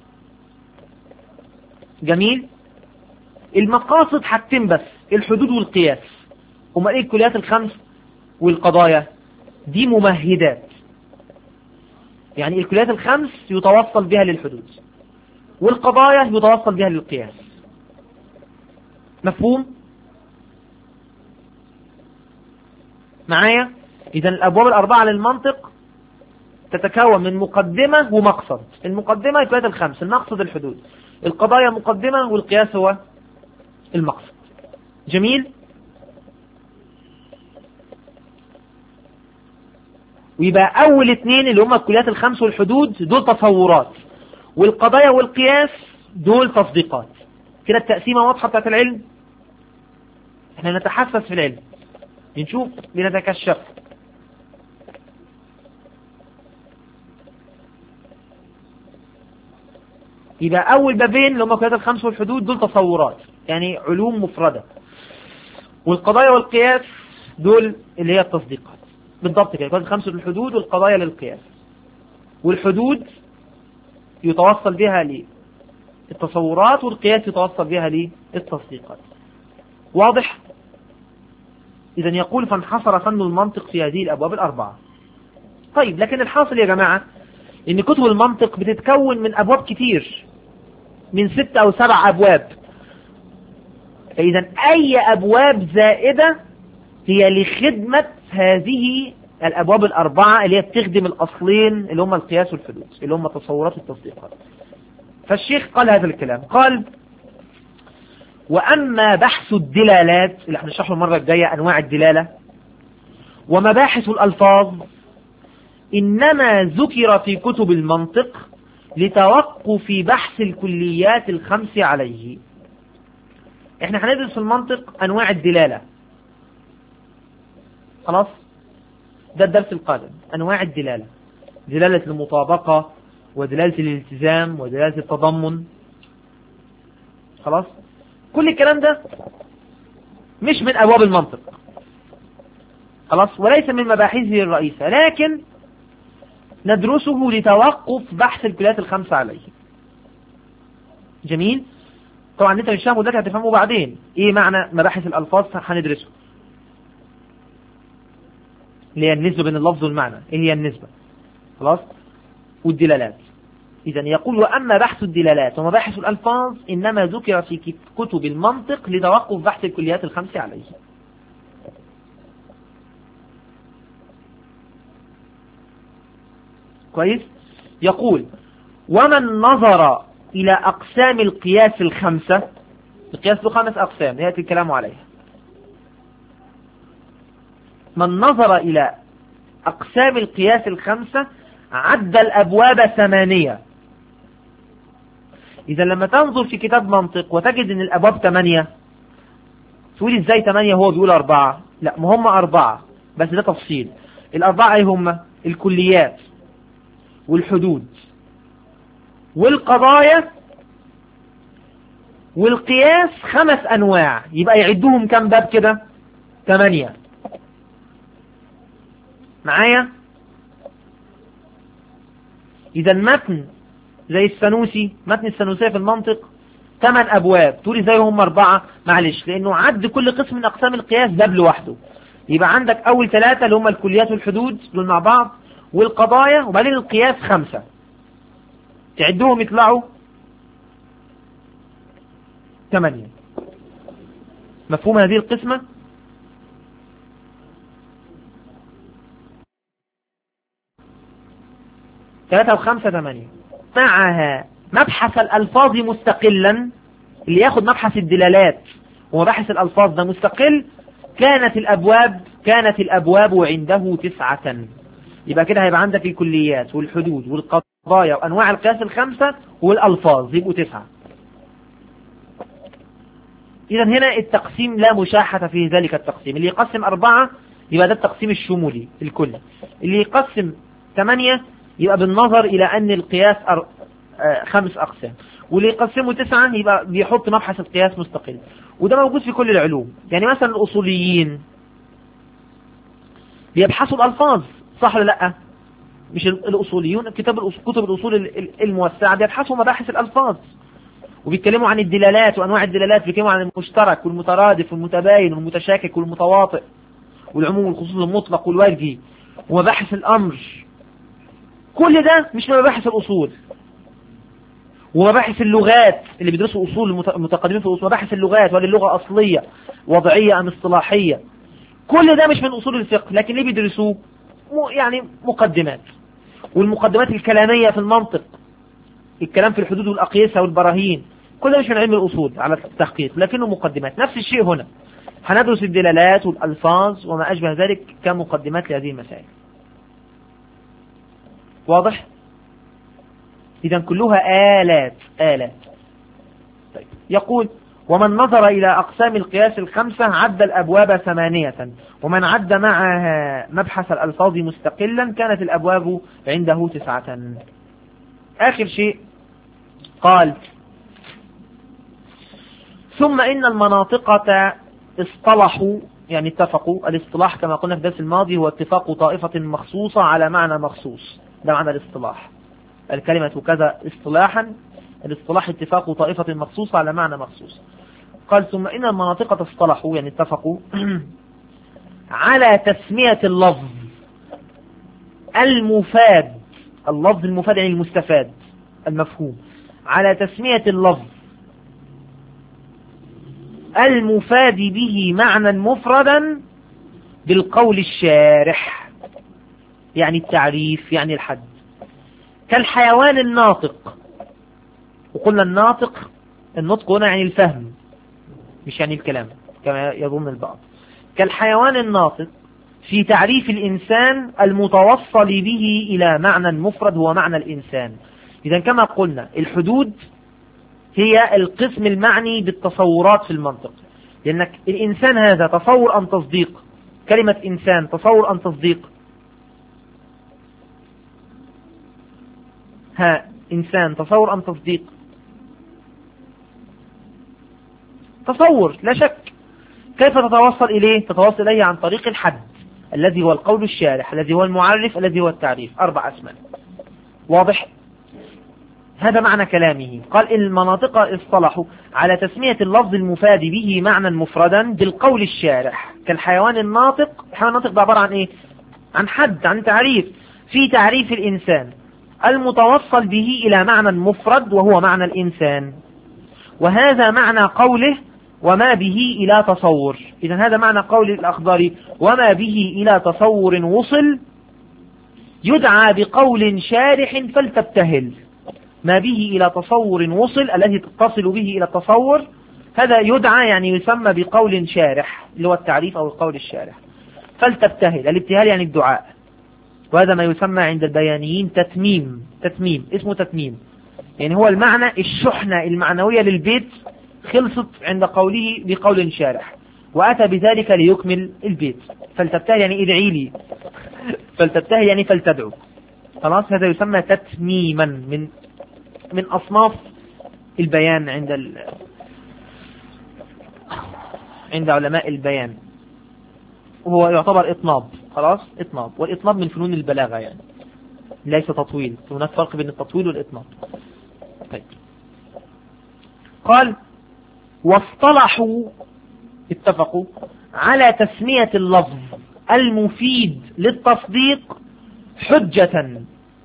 جميل. المقاصد حاجتين بس، الحدود والقياس. وما ايه الكليات الخمس والقضايا؟ دي ممهدات، يعني الكليات الخمس يتوصل بها للحدود والقضايا يتوصل بها للقياس. مفهوم معايا؟ إذن الأبواب الأربعة للمنطق تتكون من مقدمة ومقصد. المقدمة الكليات الخمس، المقصد الحدود، القضايا مقدمة والقياس هو المقصد. جميل. ويبقى أول اثنين اللي هم الكليات الخمس والحدود دول تصورات، والقضايا والقياس دول تصديقات. كده التقسيمة واضحة بتاعت العلم. احنا نتحسس في العلم، بنشوف، بنتكشف. يبقى أول بابين اللي هم الكليات الخمس والحدود دول تصورات، يعني علوم مفردة. والقضايا والقياس دول اللي هي التصديقات. بالضبط كده، الكليات الخمس للحدود والقضايا للقياس. والحدود يتوصل بها للتصورات والقياس يتوصل بها للتصديقات. واضح؟ إذن يقول فانحصر فن المنطق في هذه الأبواب الأربعة. طيب لكن الحاصل يا جماعة إن كتب المنطق بتتكون من أبواب كتير، من ست أو سبع أبواب. فإذا أي أبواب زائدة هي لخدمة هذه الأبواب الأربعة اللي هي بتخدم الأصلين اللي هم القياس والحدود، اللي هم تصورات التصديقات. فالشيخ قال هذا الكلام. قال وأما بحث الدلالات اللي احنا نشرحه المرة الجاية، أنواع الدلالة ومباحث الألفاظ، إنما ذكر في كتب المنطق لتوقف بحث الكليات الخمس عليه. احنا هندرس في المنطق أنواع الدلالة. خلاص. ده الدرس القادم، أنواع الدلالة، دلالة المطابقة ودلالة الالتزام ودلالة التضمن. خلاص. كل الكلام ده مش من أبواب المنطق، خلاص، وليس من مباحثه الرئيسة، لكن ندرسه لتوقف بحث الكليات الخمسة عليه. جميل. طبعا انت مش فاهمه ده هتفهمه بعدين. ايه معنى مباحث الألفاظ؟ هندرسه، اللي هي النسبة بين اللفظ والمعنى. ايه هي النسبة؟ خلاص. والدلالات. إذا يقول وأما بحث الدلالات ومباحث الألفاظ إنما ذكر في كتب المنطق لتوقف بحث الكليات الخمس عليه. كويس. يقول ومن نظر إلى أقسام القياس الخمسة، القياس له خمس أقسام يأتي الكلام عليها. من نظر إلى أقسام القياس الخمسة عد الأبواب ثمانية. إذا لما تنظر في كتاب منطق وتجد أن الأبواب ثمانية، تقول إزاي ثمانية هو بيقول أربعة؟ لا، ما هم أربعة، بس ده تفصيل. الأربعة أي هم؟ الكليات والحدود والقضايا والقياس، خمس أنواع. يبقى يعدهم كم باب كده؟ ثمانية. معايا؟ إذا المتن زي السنوسي، متن السنوسية في المنطق ثمان أبواب، تقولي زي هم أربعة؟ معلش، لأنه عد كل قسم من أقسام القياس باب لوحده. يبقى عندك أول ثلاثة اللي هم الكليات والحدود دول مع بعض، والقضايا، وبعدين القياس خمسة. تعدهم يطلعوا ثمانية. مفهوم هذه القسمة؟ ثلاثة وخمسة ثمانية. معها مبحث الألفاظ مستقلا، اللي ياخد مبحث الدلالات ومباحث الألفاظ ده مستقل، كانت الأبواب كانت الأبواب عنده تسعة. يبقى كده هيبقى عندك الكليات والحدود والقضايا وأنواع القياس الخمسة والألفاظ، يبقوا تسعة. إذا هنا التقسيم لا مشاحة في ذلك التقسيم. اللي يقسم أربعة يبقى ده التقسيم الشمولي الكل، اللي يقسم ثمانية يبقى بالنظر إلى أن القياس أر... آه خمس أقسام، واللي يقسمه تسعة يبقى بيحط مبحث القياس مستقل. وده موجود في كل العلوم. يعني مثلا الأصوليين بيبحثوا الألفاظ، صح ولا لا؟ مش الأصوليون كتاب الأصول، كتب الأصول الموسعة بيبحثوا مباحث الألفاظ، وبيتكلموا عن الدلالات وأنواع الدلالات، بيتكلموا عن المشترك والمترادف والمتباين والمتشاكك والمتواطئ والعموم والخصوص المطلق والوجهي ومباحث الأمر. كل ده مش من مباحث الأصول. ومباحث اللغات اللي بيدرسوا أصول المتقدمين في الأصول، مباحث اللغات، وهل اللغة أصلية وضعية أم اصطلاحية، كل ده مش من أصول الفقه. لكن ليه بيدرسوه؟ يعني مقدمات، والمقدمات الكلامية في المنطق، الكلام في الحدود والأقيسة والبراهين، كل ده مش من علم الأصول على التحقيق، لكنه مقدمات. نفس الشيء هنا، هندرس الدلالات والألفاظ وما أشبه ذلك كمقدمات لهذه المسائل. واضح؟ إذا كلها آلات آلات. طيب. يقول: ومن نظر إلى أقسام القياس الخمسة عد الأبواب ثمانية، ومن عد معها مبحث الألفاظ مستقلا كانت الأبواب عنده تسعة. آخر شيء قال: ثم إن المناطقة اصطلحوا، يعني اتفقوا. الاصطلاح كما قلنا في الدرس الماضي هو اتفاق طائفة مخصوصة على معنى مخصوص، ده معنى الاصطلاح. الكلمة كذا اصطلاحا، الاصطلاح اتفاق طائفة مخصوصة على معنى مخصوص. قال: ثم إن المناطق اصطلحوا، يعني اتفقوا على تسمية اللفظ المفاد، اللفظ المفاد يعني المستفاد المفهوم، على تسمية اللفظ المفاد به معنى مفردا بالقول الشارح، يعني التعريف، يعني الحد. كالحيوان الناطق، وقلنا الناطق النطق هنا يعني الفهم مش يعني الكلام كما يظن البعض. كالحيوان الناطق في تعريف الإنسان المتوصل به إلى معنى مفرد هو معنى الإنسان. إذا كما قلنا الحدود هي القسم المعني بالتصورات في المنطق، لأنك الإنسان هذا تصور أم تصديق؟ كلمة إنسان تصور أم تصديق؟ ها، إنسان تصور أم تصديق؟ تصور لا شك. كيف تتوصل إليه؟ تتوصل إليه عن طريق الحد الذي هو القول الشارح، الذي هو المعرف، الذي هو التعريف، أربع أسماء. واضح؟ هذا معنى كلامه. قال: المناطق اصطلحوا على تسمية اللفظ المفاد به معنى مفردا بالقول الشارح. كالحيوان الناطق، الحيوان الناطق ده عبارة عن إيه؟ عن حد، عن تعريف، في تعريف الإنسان المتوصل به إلى معنى مفرد وهو معنى الإنسان. وهذا معنى قوله: وما به إلى تصور. إذا هذا معنى قول الأخضري: وما به إلى تصور وصل يدعى بقول شارح فلتبتهل. ما به إلى تصور وصل، الذي تتصل به إلى التصور، هذا يدعى يعني يسمى بقول شارح، اللي هو التعريف أو القول الشارح. فلتبتهل. الابتهال يعني الدعاء، وهذا ما يسمى عند البيانيين تتميم. تتميم اسمه تتميم، يعني هو المعنى الشحنة المعنوية للبيت خلصت عند قوله بقول شارح، وأتى بذلك ليكمل البيت. فلتبتهل يعني ادعي لي، فلتبتهل يعني فلتدعو. خلاص، هذا يسمى تتميما من من أصناف البيان عند ال... عند علماء البيان، وهو يعتبر إطناب. خلاص، إطناب، والإطناب من فنون البلاغة يعني، ليس تطويل. هناك فرق بين التطويل والإطناب. طيب. قال واصطلحوا، اتفقوا على تسمية اللفظ المفيد للتصديق حجة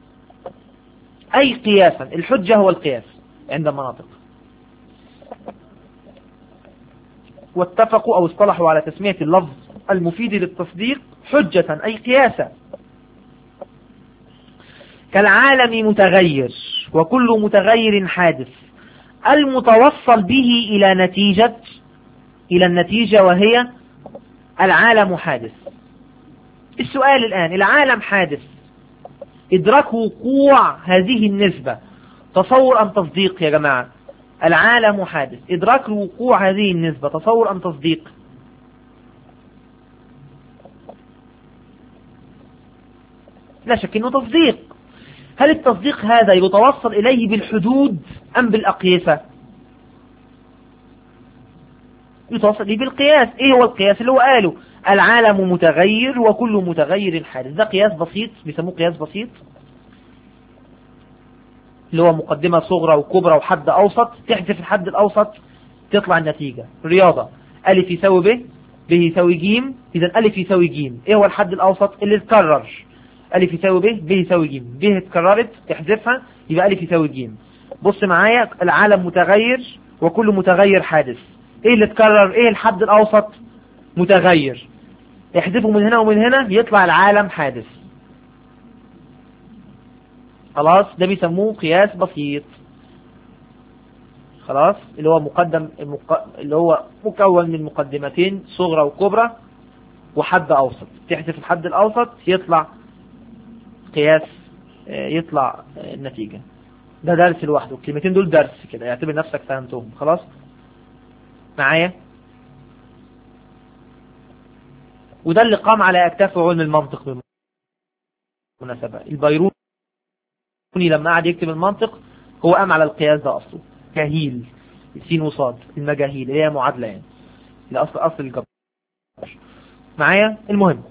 أي قياسا. الحجة هو القياس عند المناطق. واتفقوا أو اصطلحوا على تسمية اللفظ المفيد للتصديق حجة أي قياسا، كالعالم متغير وكل متغير حادث، المتوصل به إلى نتيجة إلى النتيجة وهي العالم حادث. السؤال الآن، العالم حادث، إدراك وقوع هذه النسبة تصور أم تصديق يا جماعة؟ العالم حادث، إدراك وقوع هذه النسبة تصور أم تصديق؟ لا شك أنه تصديق. هل التصديق هذا يتوصل إليه بالحدود أم بالأقيسة؟ يتوصل إليه بالقياس. إيه هو القياس اللي هو قاله؟ العالم متغير وكل متغير حادث. ده قياس بسيط، بيسموه قياس بسيط، اللي هو مقدمة صغرى وكبرى وحد أوسط، تحذف الحد الأوسط تطلع النتيجة. رياضة، ألف يساوي ب، ب يساوي ج، إذا ألف يساوي ج. إيه هو الحد الأوسط اللي اتكرر؟ ألف يساوي ب، ب يساوي ج، ب اتكررت تحذفها يبقى ألف يساوي ج. بص معايا، العالم متغير وكل متغير حادث. إيه اللي اتكرر؟ إيه الحد الأوسط؟ متغير، يحذفه من هنا ومن هنا يطلع العالم حادث. خلاص، ده بيسموه قياس بسيط. خلاص، اللي هو مقدم المق... اللي هو مكون من مقدمتين صغرى وكبرى وحد أوسط، تحذف الحد الأوسط يطلع قياس، يطلع النتيجة. ده درس لوحده، الكلمتين دول درس كده، يعتبر نفسك فهمتهم. خلاص معايا؟ وده اللي قام على أكتاف علم المنطق بالمناسبة. البيروني لما قعد يكتب المنطق هو قام على القياس ده أصله، جاهيل سين وصاد، المجاهيل اللي هي معادلة يعني لأصل أصل الجبر. معايا؟ المهم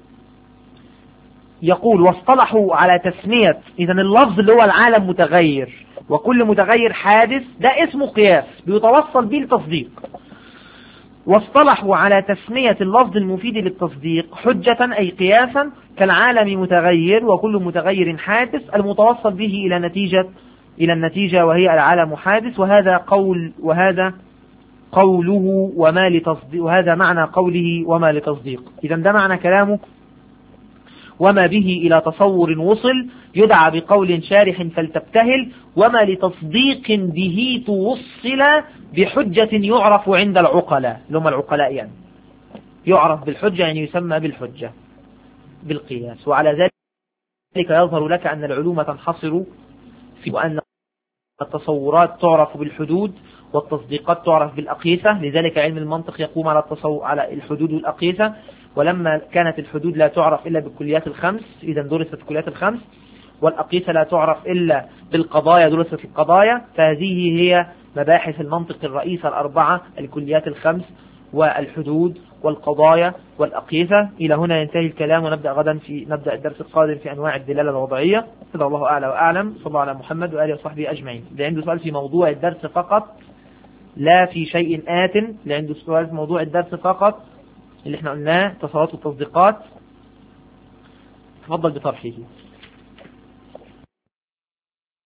يقول واصطلحوا على تسمية، إذا اللفظ اللي هو العالم متغير وكل متغير حادث ده اسمه قياس بيتوصل به التصديق. واصطلحوا على تسمية اللفظ المفيد للتصديق حجة أي قياسا، كالعالم متغير وكل متغير حادث، المتوصل به إلى نتيجة إلى النتيجة وهي العالم حادث. وهذا قول وهذا قوله وما لتصديق، وهذا معنى قوله وما لتصديق. إذا ده معنى كلامه، وما به إلى تصور وصل يدعى بقول شارح فلتبتهل، وما لتصديق به توصل بحجة يعرف عند العقلاء، لهم العقلاء يعني يعرف بالحجة، يعني يسمى بالحجة بالقياس. وعلى ذلك يظهر لك أن العلوم تنحصر في وأن التصورات تعرف بالحدود والتصديقات تعرف بالأقيسة. لذلك علم المنطق يقوم على التصور على الحدود والأقيسة، ولما كانت الحدود لا تعرف إلا بالكليات الخمس إذا درست الكليات الخمس، والأقيسة لا تعرف إلا بالقضايا درست القضايا، فهذه هي مباحث المنطق الرئيسة الأربعة، الكليات الخمس والحدود والقضايا والأقيسة. إلى هنا ينتهي الكلام، ونبدأ غدا في نبدأ الدرس القادم في أنواع الدلالة الوضعية. هذا الله أعلى وأعلم. صلى الله على محمد وآله وصحبه أجمعين. اللي عنده سؤال في موضوع الدرس فقط لا في شيء آت، اللي عنده سؤال في موضوع الدرس فقط اللي احنا قلناه تصورات والتصديقات، تفضل بطرحه.